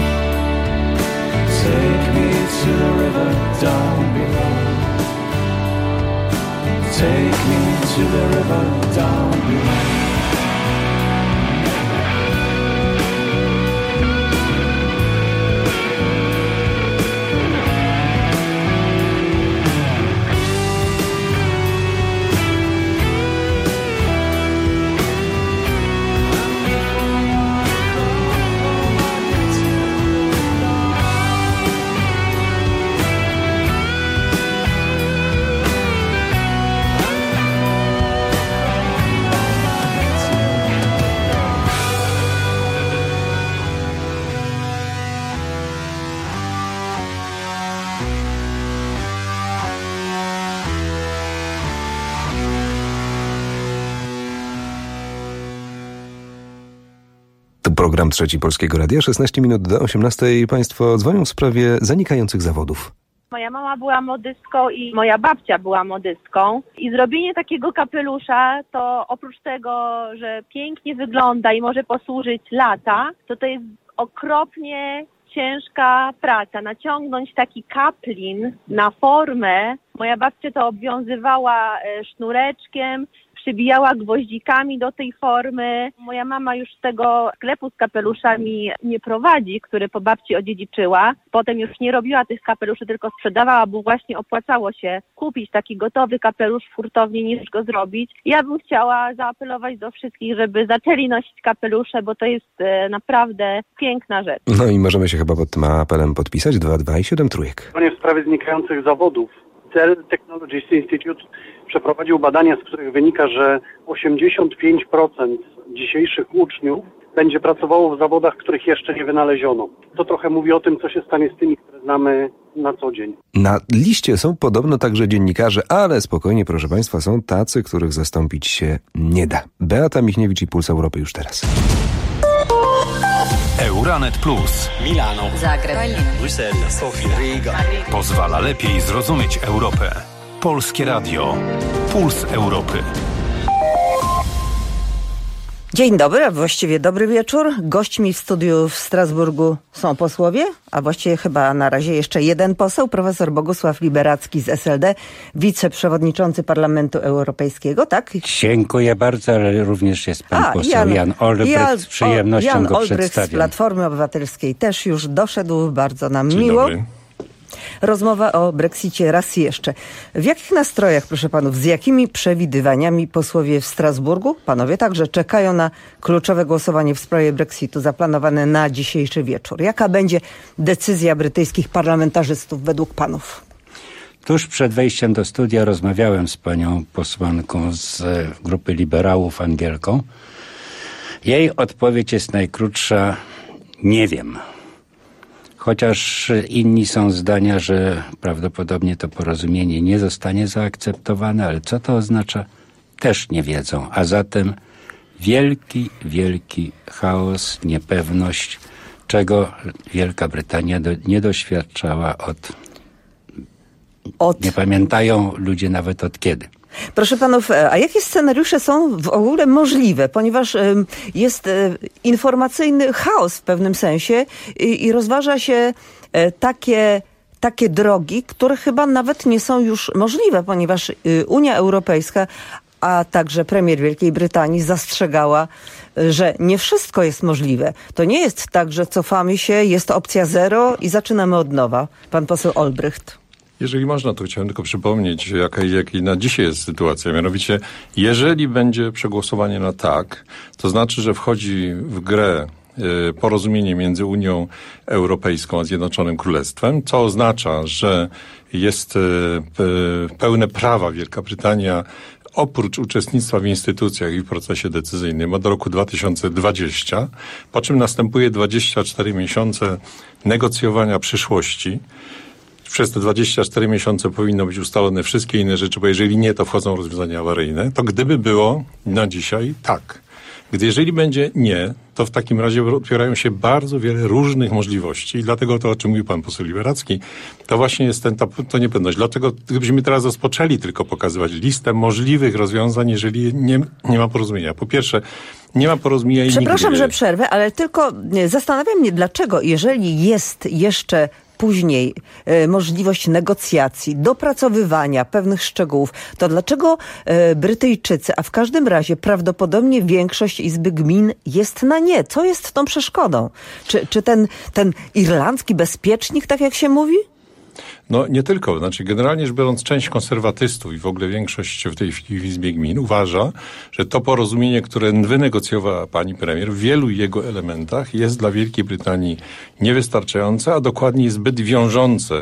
Speaker 6: Take me to the river down below. Take me to the river down below.
Speaker 4: Program Trzeci Polskiego Radia, szesnaście minut do osiemnastej. Państwo dzwonią w sprawie zanikających zawodów.
Speaker 5: Moja mama była modystką i moja babcia była modystką. I zrobienie takiego kapelusza, to oprócz tego, że pięknie wygląda i może posłużyć lata, to to jest okropnie ciężka praca. Naciągnąć taki kaplin na formę. Moja babcia to obwiązywała sznureczkiem, przybijała gwoździkami do tej formy. Moja mama już z tego sklepu z kapeluszami nie prowadzi, który po babci odziedziczyła. Potem już nie robiła tych kapeluszy, tylko sprzedawała, bo właśnie opłacało się kupić taki gotowy kapelusz w hurtowni niż go zrobić. Ja bym chciała zaapelować do wszystkich, żeby zaczęli nosić kapelusze, bo to jest e, naprawdę piękna rzecz.
Speaker 4: No i możemy się chyba pod tym apelem podpisać. dwa dwa i siedem trójek.
Speaker 8: W sprawie znikających zawodów Dell Technologies Institute przeprowadził badania, z których wynika, że osiemdziesiąt pięć procent dzisiejszych uczniów będzie pracowało w zawodach, których jeszcze nie wynaleziono. To trochę mówi o tym, co się stanie z tymi, które znamy na co dzień.
Speaker 4: Na liście są podobno także dziennikarze, ale spokojnie, proszę Państwa, są tacy, których zastąpić się nie da. Beata Michniewicz i Puls Europy już teraz.
Speaker 9: Euranet Plus.
Speaker 10: Milano.
Speaker 9: Zagreb.
Speaker 10: Bruksela. Sofia. Riga.
Speaker 9: Pozwala lepiej zrozumieć Europę. Polskie Radio. Puls Europy.
Speaker 11: Dzień dobry, a właściwie dobry wieczór. Gośćmi w studiu w Strasburgu są posłowie, a właściwie chyba na razie jeszcze jeden poseł, profesor Bogusław Liberacki z S L D, wiceprzewodniczący Parlamentu Europejskiego, tak?
Speaker 12: Dziękuję bardzo, ale również jest pan
Speaker 11: a,
Speaker 12: poseł
Speaker 11: Jan,
Speaker 12: Jan Olbrycht,
Speaker 11: Jan,
Speaker 12: z przyjemnością
Speaker 11: Jan
Speaker 12: go
Speaker 11: Olbrycht
Speaker 12: przedstawiam.
Speaker 11: z Platformy Obywatelskiej też już doszedł, bardzo nam
Speaker 12: Dzień
Speaker 11: miło.
Speaker 12: dobry.
Speaker 11: Rozmowa o Brexicie raz jeszcze. W jakich nastrojach, proszę panów, z jakimi przewidywaniami posłowie w Strasburgu, panowie także, czekają na kluczowe głosowanie w sprawie Brexitu zaplanowane na dzisiejszy wieczór? Jaka będzie decyzja brytyjskich parlamentarzystów według panów?
Speaker 12: Tuż przed wejściem do studia rozmawiałem z panią posłanką z grupy liberałów, Angielką. Jej odpowiedź jest najkrótsza: nie wiem. Chociaż inni są zdania, że prawdopodobnie to porozumienie nie zostanie zaakceptowane, ale co to oznacza, też nie wiedzą. A zatem wielki, wielki chaos, niepewność, czego Wielka Brytania do, nie doświadczała od,
Speaker 11: od...
Speaker 12: Nie pamiętają ludzie nawet od kiedy.
Speaker 11: Proszę panów, a jakie scenariusze są w ogóle możliwe? Ponieważ jest informacyjny chaos w pewnym sensie i, i rozważa się takie, takie drogi, które chyba nawet nie są już możliwe, ponieważ Unia Europejska, a także premier Wielkiej Brytanii zastrzegała, że nie wszystko jest możliwe. To nie jest tak, że cofamy się, jest opcja zero i zaczynamy od nowa. Pan poseł Olbrycht.
Speaker 16: Jeżeli można, to chciałem tylko przypomnieć, jaka, jaka na dzisiaj jest sytuacja. Mianowicie, jeżeli będzie przegłosowanie na tak, to znaczy, że wchodzi w grę y, porozumienie między Unią Europejską a Zjednoczonym Królestwem, co oznacza, że jest y, y, pełne prawa Wielka Brytania oprócz uczestnictwa w instytucjach i w procesie decyzyjnym od roku dwa tysiące dwudziestego, po czym następuje dwadzieścia cztery miesiące negocjowania przyszłości. Przez te dwadzieścia cztery miesiące powinno być ustalone wszystkie inne rzeczy, bo jeżeli nie, to wchodzą rozwiązania awaryjne. To gdyby było na dzisiaj tak. Gdy jeżeli będzie nie, to w takim razie otwierają się bardzo wiele różnych możliwości i dlatego to, o czym mówił pan poseł Liberacki, to właśnie jest ten, ta, to niepewność. Dlatego gdybyśmy teraz rozpoczęli tylko pokazywać listę możliwych rozwiązań, jeżeli nie, nie ma porozumienia. Po pierwsze, nie ma porozumienia i
Speaker 11: Przepraszam,
Speaker 16: nigdy
Speaker 11: że przerwę, ale tylko zastanawiam mnie, dlaczego, jeżeli jest jeszcze później e, możliwość negocjacji, dopracowywania pewnych szczegółów, to dlaczego e, Brytyjczycy, a w każdym razie prawdopodobnie większość Izby Gmin jest na nie? Co jest tą przeszkodą? Czy, czy ten, ten irlandzki bezpiecznik, tak jak się mówi?
Speaker 16: No nie tylko. Znaczy generalnie rzecz biorąc, część konserwatystów i w ogóle większość w tej chwili w Izbie Gmin uważa, że to porozumienie, które wynegocjowała pani premier w wielu jego elementach jest dla Wielkiej Brytanii niewystarczające, a dokładnie zbyt wiążące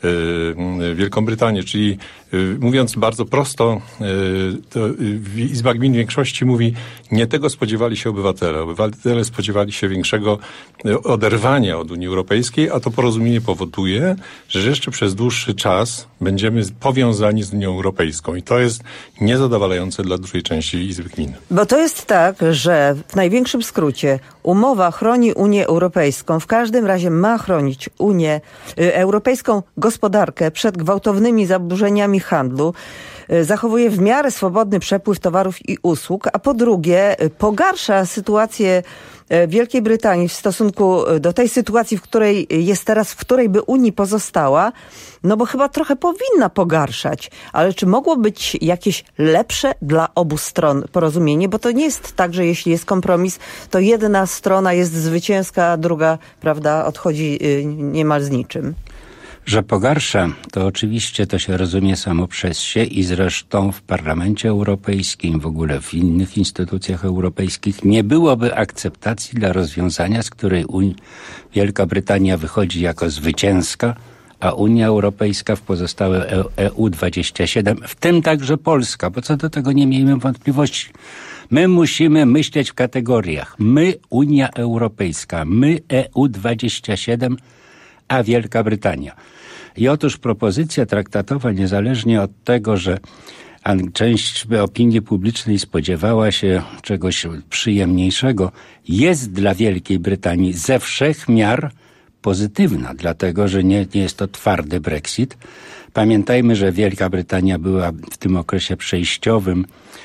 Speaker 16: yy, Wielką Brytanię. Czyli yy, mówiąc bardzo prosto, yy, to, yy, Izba Gmin w większości mówi, nie tego spodziewali się obywatele. Obywatele spodziewali się większego yy, oderwania od Unii Europejskiej, a to porozumienie powoduje, że jeszcze przez dłuższy czas będziemy powiązani z Unią Europejską i to jest niezadowalające dla dużej części Izby Gmin.
Speaker 11: Bo to jest tak, że w największym skrócie umowa chroni Unię Europejską, w każdym razie ma chronić Unię y, Europejską gospodarkę przed gwałtownymi zaburzeniami handlu, y, zachowuje w miarę swobodny przepływ towarów i usług, a po drugie y, pogarsza sytuację Wielkiej Brytanii w stosunku do tej sytuacji, w której jest teraz, w której by Unii pozostała, no bo chyba trochę powinna pogarszać. Ale czy mogło być jakieś lepsze dla obu stron porozumienie? Bo to nie jest tak, że jeśli jest kompromis, to jedna strona jest zwycięska, a druga, prawda, odchodzi niemal z niczym.
Speaker 12: Że pogarsza, to oczywiście to się rozumie samo przez się i zresztą w Parlamencie Europejskim, w ogóle w innych instytucjach europejskich nie byłoby akceptacji dla rozwiązania, z której Uni- Wielka Brytania wychodzi jako zwycięska, a Unia Europejska w pozostałe E U dwadzieścia siedem, w tym także Polska, bo co do tego nie miejmy wątpliwości. My musimy myśleć w kategoriach. My, Unia Europejska, my, E U dwadzieścia siedem, a Wielka Brytania. I otóż propozycja traktatowa, niezależnie od tego, że część opinii publicznej spodziewała się czegoś przyjemniejszego, jest dla Wielkiej Brytanii ze wszech miar pozytywna, dlatego że nie, nie jest to twardy Brexit. Pamiętajmy, że Wielka Brytania była w tym okresie przejściowym,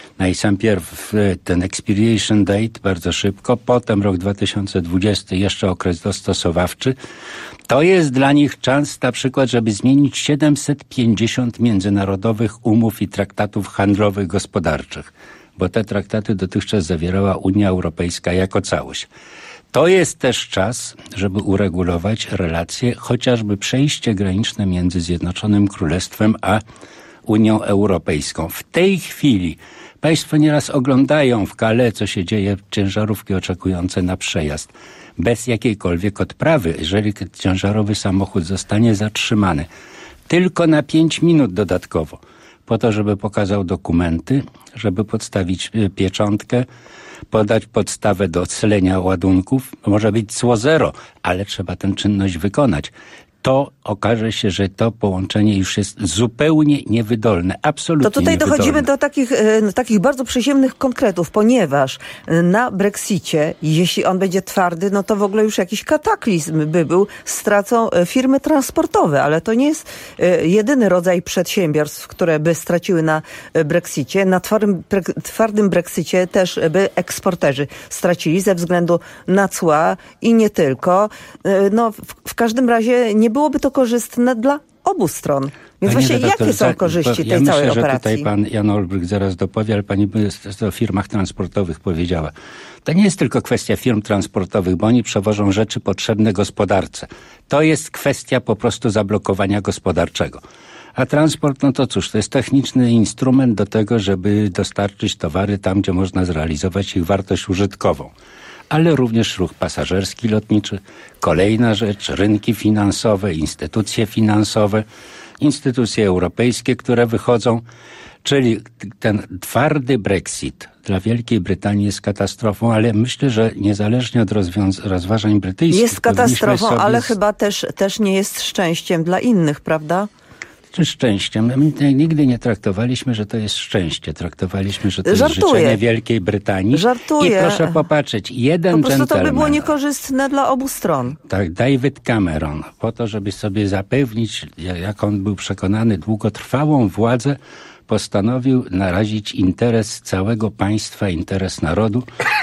Speaker 12: najpierw ten expiration date bardzo szybko, potem rok dwa tysiące dwudziesty, jeszcze okres dostosowawczy. To jest dla nich czas na przykład, żeby zmienić siedemset pięćdziesiąt międzynarodowych umów i traktatów handlowych, gospodarczych, bo te traktaty dotychczas zawierała Unia Europejska jako całość. To jest też czas, żeby uregulować relacje, chociażby przejście graniczne między Zjednoczonym Królestwem a Unią Europejską. W tej chwili państwo nieraz oglądają w Calais, co się dzieje, ciężarówki oczekujące na przejazd. Bez jakiejkolwiek odprawy, jeżeli ciężarowy samochód zostanie zatrzymany tylko na pięć minut dodatkowo, po to, żeby pokazał dokumenty, żeby podstawić pieczątkę, podać podstawę do ocalenia ładunków, może być cło zero, ale trzeba tę czynność wykonać. To okaże się, że to połączenie już jest zupełnie niewydolne, absolutnie
Speaker 11: To tutaj
Speaker 12: niewydolne.
Speaker 11: dochodzimy do takich, e, takich bardzo przyziemnych konkretów, ponieważ na Brexicie, jeśli on będzie twardy, no to w ogóle już jakiś kataklizm by był, stracą firmy transportowe, ale to nie jest e, jedyny rodzaj przedsiębiorstw, które by straciły na Brexicie. Na twardym, pre, twardym Brexicie też by eksporterzy stracili ze względu na cła i nie tylko. E, no w, w każdym razie nie byłoby to korzystne dla obu stron. Więc
Speaker 12: Panie
Speaker 11: właśnie
Speaker 12: redaktor,
Speaker 11: jakie są korzyści
Speaker 12: ja
Speaker 11: tej
Speaker 12: myślę,
Speaker 11: całej
Speaker 12: że
Speaker 11: operacji?
Speaker 12: Tutaj pan Jan Olbrych zaraz dopowie, ale pani by o firmach transportowych powiedziała. To nie jest tylko kwestia firm transportowych, bo oni przewożą rzeczy potrzebne gospodarce. To jest kwestia po prostu zablokowania gospodarczego. A transport, no to cóż, to jest techniczny instrument do tego, żeby dostarczyć towary tam, gdzie można zrealizować ich wartość użytkową. Ale również ruch pasażerski, lotniczy. Kolejna rzecz, rynki finansowe, instytucje finansowe, instytucje europejskie, które wychodzą. Czyli ten twardy Brexit dla Wielkiej Brytanii jest katastrofą, ale myślę, że niezależnie od rozwiąz- rozważań brytyjskich...
Speaker 11: Jest katastrofą,
Speaker 12: sobie
Speaker 11: ale
Speaker 12: z...
Speaker 11: chyba też, też nie jest szczęściem dla innych, prawda?
Speaker 12: Czy szczęściem? My nigdy nie traktowaliśmy, że to jest szczęście. Traktowaliśmy, że to
Speaker 11: Żartuję.
Speaker 12: jest życzenie Wielkiej Brytanii.
Speaker 11: Żartuję.
Speaker 12: I proszę popatrzeć, jeden
Speaker 11: Po prostu
Speaker 12: dżentelmen,
Speaker 11: to by było niekorzystne dla obu stron.
Speaker 12: tak, David Cameron, po to, żeby sobie zapewnić, jak on był przekonany, długotrwałą władzę, postanowił narazić interes całego państwa, interes narodu,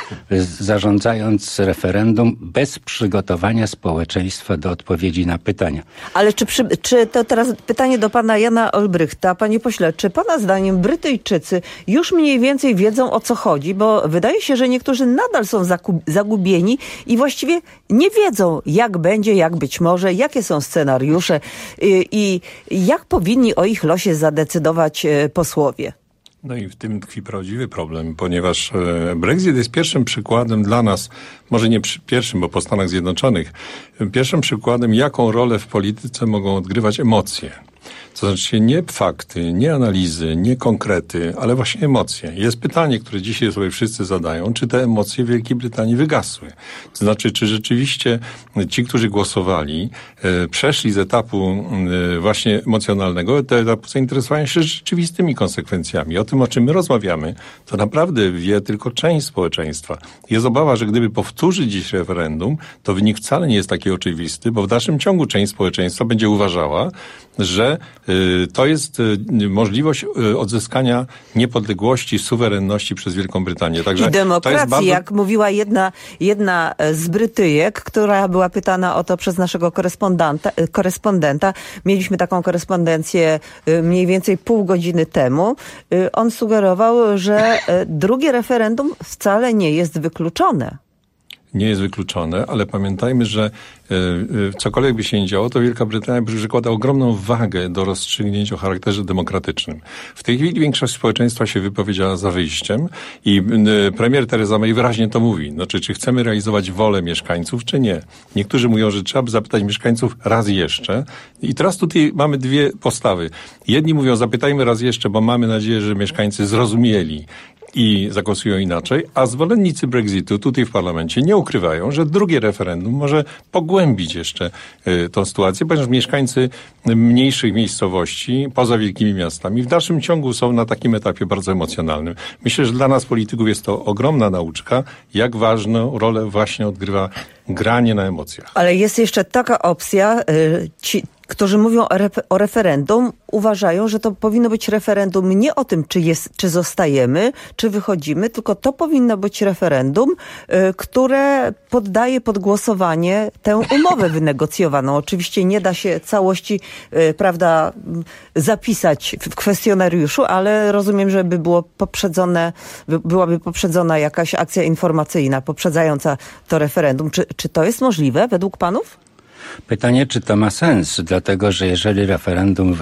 Speaker 12: zarządzając referendum bez przygotowania społeczeństwa do odpowiedzi na pytania.
Speaker 11: Ale czy, przy, czy to teraz pytanie do pana Jana Olbrychta, panie pośle, czy pana zdaniem Brytyjczycy już mniej więcej wiedzą, o co chodzi? Bo wydaje się, że niektórzy nadal są zagubieni i właściwie nie wiedzą, jak będzie, jak być może, jakie są scenariusze i, i jak powinni o ich losie zadecydować posłowie.
Speaker 16: No i w tym tkwi prawdziwy problem, ponieważ Brexit jest pierwszym przykładem dla nas, może nie przy, pierwszym, bo po Stanach Zjednoczonych, pierwszym przykładem, jaką rolę w polityce mogą odgrywać emocje. To znaczy nie fakty, nie analizy, nie konkrety, ale właśnie emocje. Jest pytanie, które dzisiaj sobie wszyscy zadają, czy te emocje w Wielkiej Brytanii wygasły. To znaczy, czy rzeczywiście ci, którzy głosowali, e, przeszli z etapu e, właśnie emocjonalnego do etapu zainteresowania się rzeczywistymi konsekwencjami. O tym, o czym my rozmawiamy, to naprawdę wie tylko część społeczeństwa. Jest obawa, że gdyby powtórzyć dziś referendum, to wynik wcale nie jest taki oczywisty, bo w dalszym ciągu część społeczeństwa będzie uważała, że y, to jest y, możliwość y, odzyskania niepodległości, suwerenności przez Wielką Brytanię. Także
Speaker 11: i demokracji,
Speaker 16: to jest bardzo...
Speaker 11: jak mówiła jedna, jedna z Brytyjek, która była pytana o to przez naszego korespondenta, korespondenta. Mieliśmy taką korespondencję y, mniej więcej pół godziny temu. Y, on sugerował, że y, drugie referendum wcale nie jest wykluczone.
Speaker 16: Nie jest wykluczone, ale pamiętajmy, że e, e, cokolwiek by się nie działo, to Wielka Brytania przykłada ogromną wagę do rozstrzygnięć o charakterze demokratycznym. W tej chwili większość społeczeństwa się wypowiedziała za wyjściem i e, premier Theresa May wyraźnie to mówi. Znaczy, czy chcemy realizować wolę mieszkańców, czy nie. Niektórzy mówią, że trzeba by zapytać mieszkańców raz jeszcze. I teraz tutaj mamy dwie postawy. Jedni mówią, zapytajmy raz jeszcze, bo mamy nadzieję, że mieszkańcy zrozumieli, i zagłosują inaczej, a zwolennicy Brexitu tutaj w parlamencie nie ukrywają, że drugie referendum może pogłębić jeszcze y, tą sytuację, ponieważ mieszkańcy mniejszych miejscowości, poza wielkimi miastami, w dalszym ciągu są na takim etapie bardzo emocjonalnym. Myślę, że dla nas polityków jest to ogromna nauczka, jak ważną rolę właśnie odgrywa granie na emocjach.
Speaker 11: Ale jest jeszcze taka opcja, y, ci, którzy mówią o, ref- o referendum, uważają, że to powinno być referendum nie o tym, czy, jest, czy zostajemy, czy wychodzimy, tylko to powinno być referendum, y, które poddaje pod głosowanie tę umowę wynegocjowaną. Oczywiście nie da się całości, y, prawda, zapisać w kwestionariuszu, ale rozumiem, że by było poprzedzone, by, byłaby poprzedzona jakaś akcja informacyjna poprzedzająca to referendum. Czy, czy to jest możliwe według panów?
Speaker 12: Pytanie, czy to ma sens, dlatego że jeżeli referendum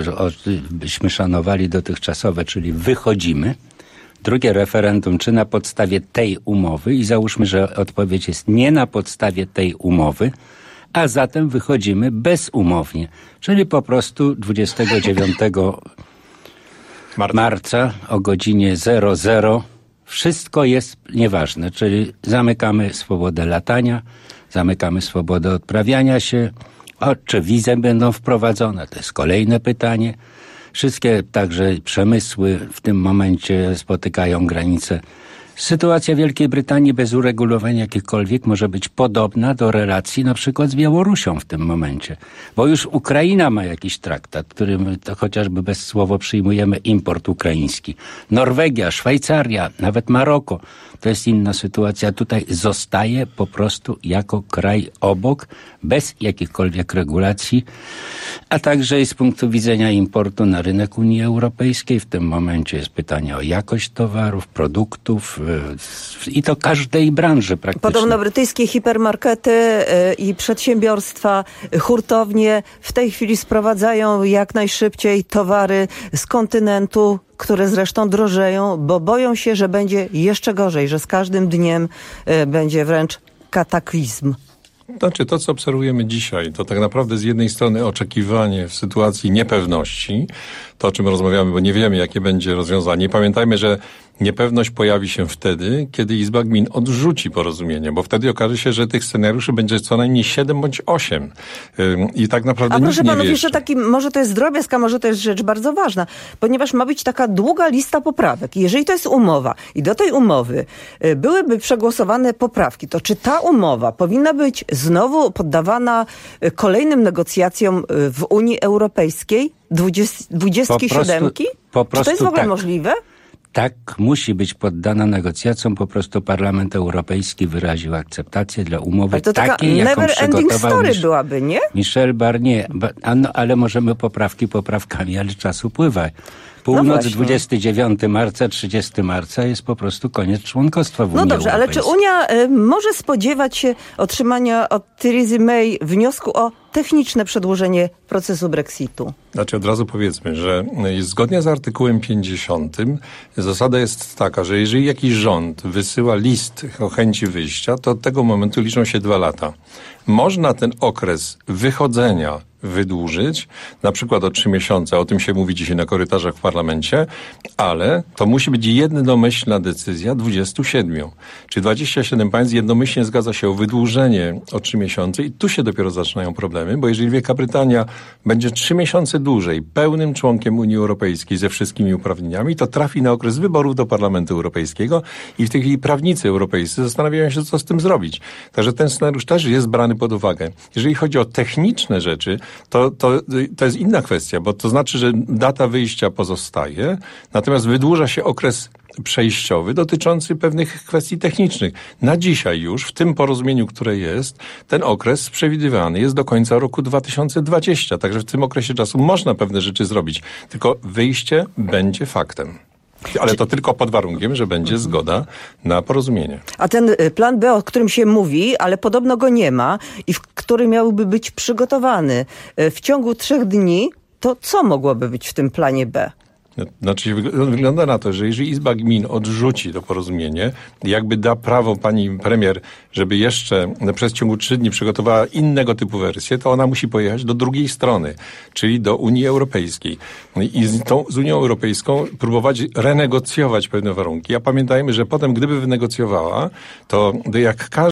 Speaker 12: byśmy szanowali dotychczasowe, czyli wychodzimy, drugie referendum, czy na podstawie tej umowy, i załóżmy, że odpowiedź jest nie na podstawie tej umowy, a zatem wychodzimy bezumownie, czyli po prostu dwudziestego dziewiątego marca o godzinie zero zero wszystko jest nieważne, czyli zamykamy swobodę latania, zamykamy swobodę odprawiania się. O, czy wizy będą wprowadzone? To jest kolejne pytanie. Wszystkie także przemysły w tym momencie spotykają granice. Sytuacja Wielkiej Brytanii bez uregulowań jakichkolwiek może być podobna do relacji na przykład z Białorusią w tym momencie. Bo już Ukraina ma jakiś traktat, którym to chociażby bez słowa przyjmujemy import ukraiński. Norwegia, Szwajcaria, nawet Maroko. To jest inna sytuacja. Tutaj zostaje po prostu jako kraj obok, bez jakichkolwiek regulacji, a także i z punktu widzenia importu na rynek Unii Europejskiej. W tym momencie jest pytanie o jakość towarów, produktów i to każdej branży praktycznie.
Speaker 11: Podobno brytyjskie hipermarkety i przedsiębiorstwa, hurtownie w tej chwili sprowadzają jak najszybciej towary z kontynentu, które zresztą drożeją, bo boją się, że będzie jeszcze gorzej, że z każdym dniem będzie wręcz kataklizm.
Speaker 16: Znaczy to, co obserwujemy dzisiaj, to tak naprawdę z jednej strony oczekiwanie w sytuacji niepewności, to o czym rozmawiamy, bo nie wiemy, jakie będzie rozwiązanie. Pamiętajmy, że niepewność pojawi się wtedy, kiedy Izba Gmin odrzuci porozumienie, bo wtedy okaże się, że tych scenariuszy będzie co najmniej siedem bądź osiem. I tak naprawdę
Speaker 11: a
Speaker 16: nikt
Speaker 11: proszę
Speaker 16: nie
Speaker 11: panów,
Speaker 16: wie
Speaker 11: jeszcze taki, może to jest drobiazg, a może to jest rzecz bardzo ważna, ponieważ ma być taka długa lista poprawek. Jeżeli to jest umowa i do tej umowy byłyby przegłosowane poprawki, to czy ta umowa powinna być znowu poddawana kolejnym negocjacjom w Unii Europejskiej? Dwudziestki siódemki?
Speaker 12: Po prostu
Speaker 11: czy to jest w ogóle
Speaker 12: tak.
Speaker 11: możliwe?
Speaker 12: Tak, musi być poddana negocjacjom. Po prostu Parlament Europejski wyraził akceptację dla umowy
Speaker 11: ale to taka
Speaker 12: takiej, jaką
Speaker 11: never ending
Speaker 12: przygotował
Speaker 11: story
Speaker 12: Mich-
Speaker 11: byłaby, nie?
Speaker 12: Michel Barnier. Ba- a no, ale możemy poprawki poprawkami, ale czas upływa. Północ
Speaker 11: no
Speaker 12: dwudziestego dziewiątego marca, trzydziestego marca jest po prostu koniec członkostwa w Unii
Speaker 11: No dobrze, ale czy Unia y, może spodziewać się otrzymania od Teresy May wniosku o techniczne przedłużenie procesu Brexitu?
Speaker 16: Znaczy od razu powiedzmy, że zgodnie z artykułem pięćdziesiątym zasada jest taka, że jeżeli jakiś rząd wysyła list o chęci wyjścia, to od tego momentu liczą się dwa lata. Można ten okres wychodzenia wydłużyć, na przykład o trzy miesiące, o tym się mówi dzisiaj na korytarzach w parlamencie, ale to musi być jednomyślna decyzja dwudziestu siedmiu. Czy dwadzieścia siedem państw jednomyślnie zgadza się o wydłużenie o trzy miesiące i tu się dopiero zaczynają problemy, bo jeżeli Wielka Brytania będzie trzy miesiące dłużej pełnym członkiem Unii Europejskiej ze wszystkimi uprawnieniami, to trafi na okres wyborów do Parlamentu Europejskiego i w tej chwili prawnicy europejscy zastanawiają się, co z tym zrobić. Także ten scenariusz też jest brany pod uwagę. Jeżeli chodzi o techniczne rzeczy, To, to, to jest inna kwestia, bo to znaczy, że data wyjścia pozostaje, natomiast wydłuża się okres przejściowy dotyczący pewnych kwestii technicznych. Na dzisiaj już, w tym porozumieniu, które jest, ten okres przewidywany jest do końca roku dwa tysiące dwudziestego, także w tym okresie czasu można pewne rzeczy zrobić, tylko wyjście będzie faktem. Ale to tylko pod warunkiem, że będzie zgoda na porozumienie.
Speaker 11: A ten plan B, o którym się mówi, ale podobno go nie ma i w który miałby być przygotowany w ciągu trzech dni, to co mogłoby być w tym planie B?
Speaker 16: Znaczy wygląda na to, że jeżeli Izba Gmin odrzuci to porozumienie, jakby da prawo pani premier, żeby jeszcze przez ciągu trzy dni przygotowała innego typu wersję, to ona musi pojechać do drugiej strony, czyli do Unii Europejskiej. I z, tą, z Unią Europejską próbować renegocjować pewne warunki. A pamiętajmy, że potem gdyby wynegocjowała, to jak każdy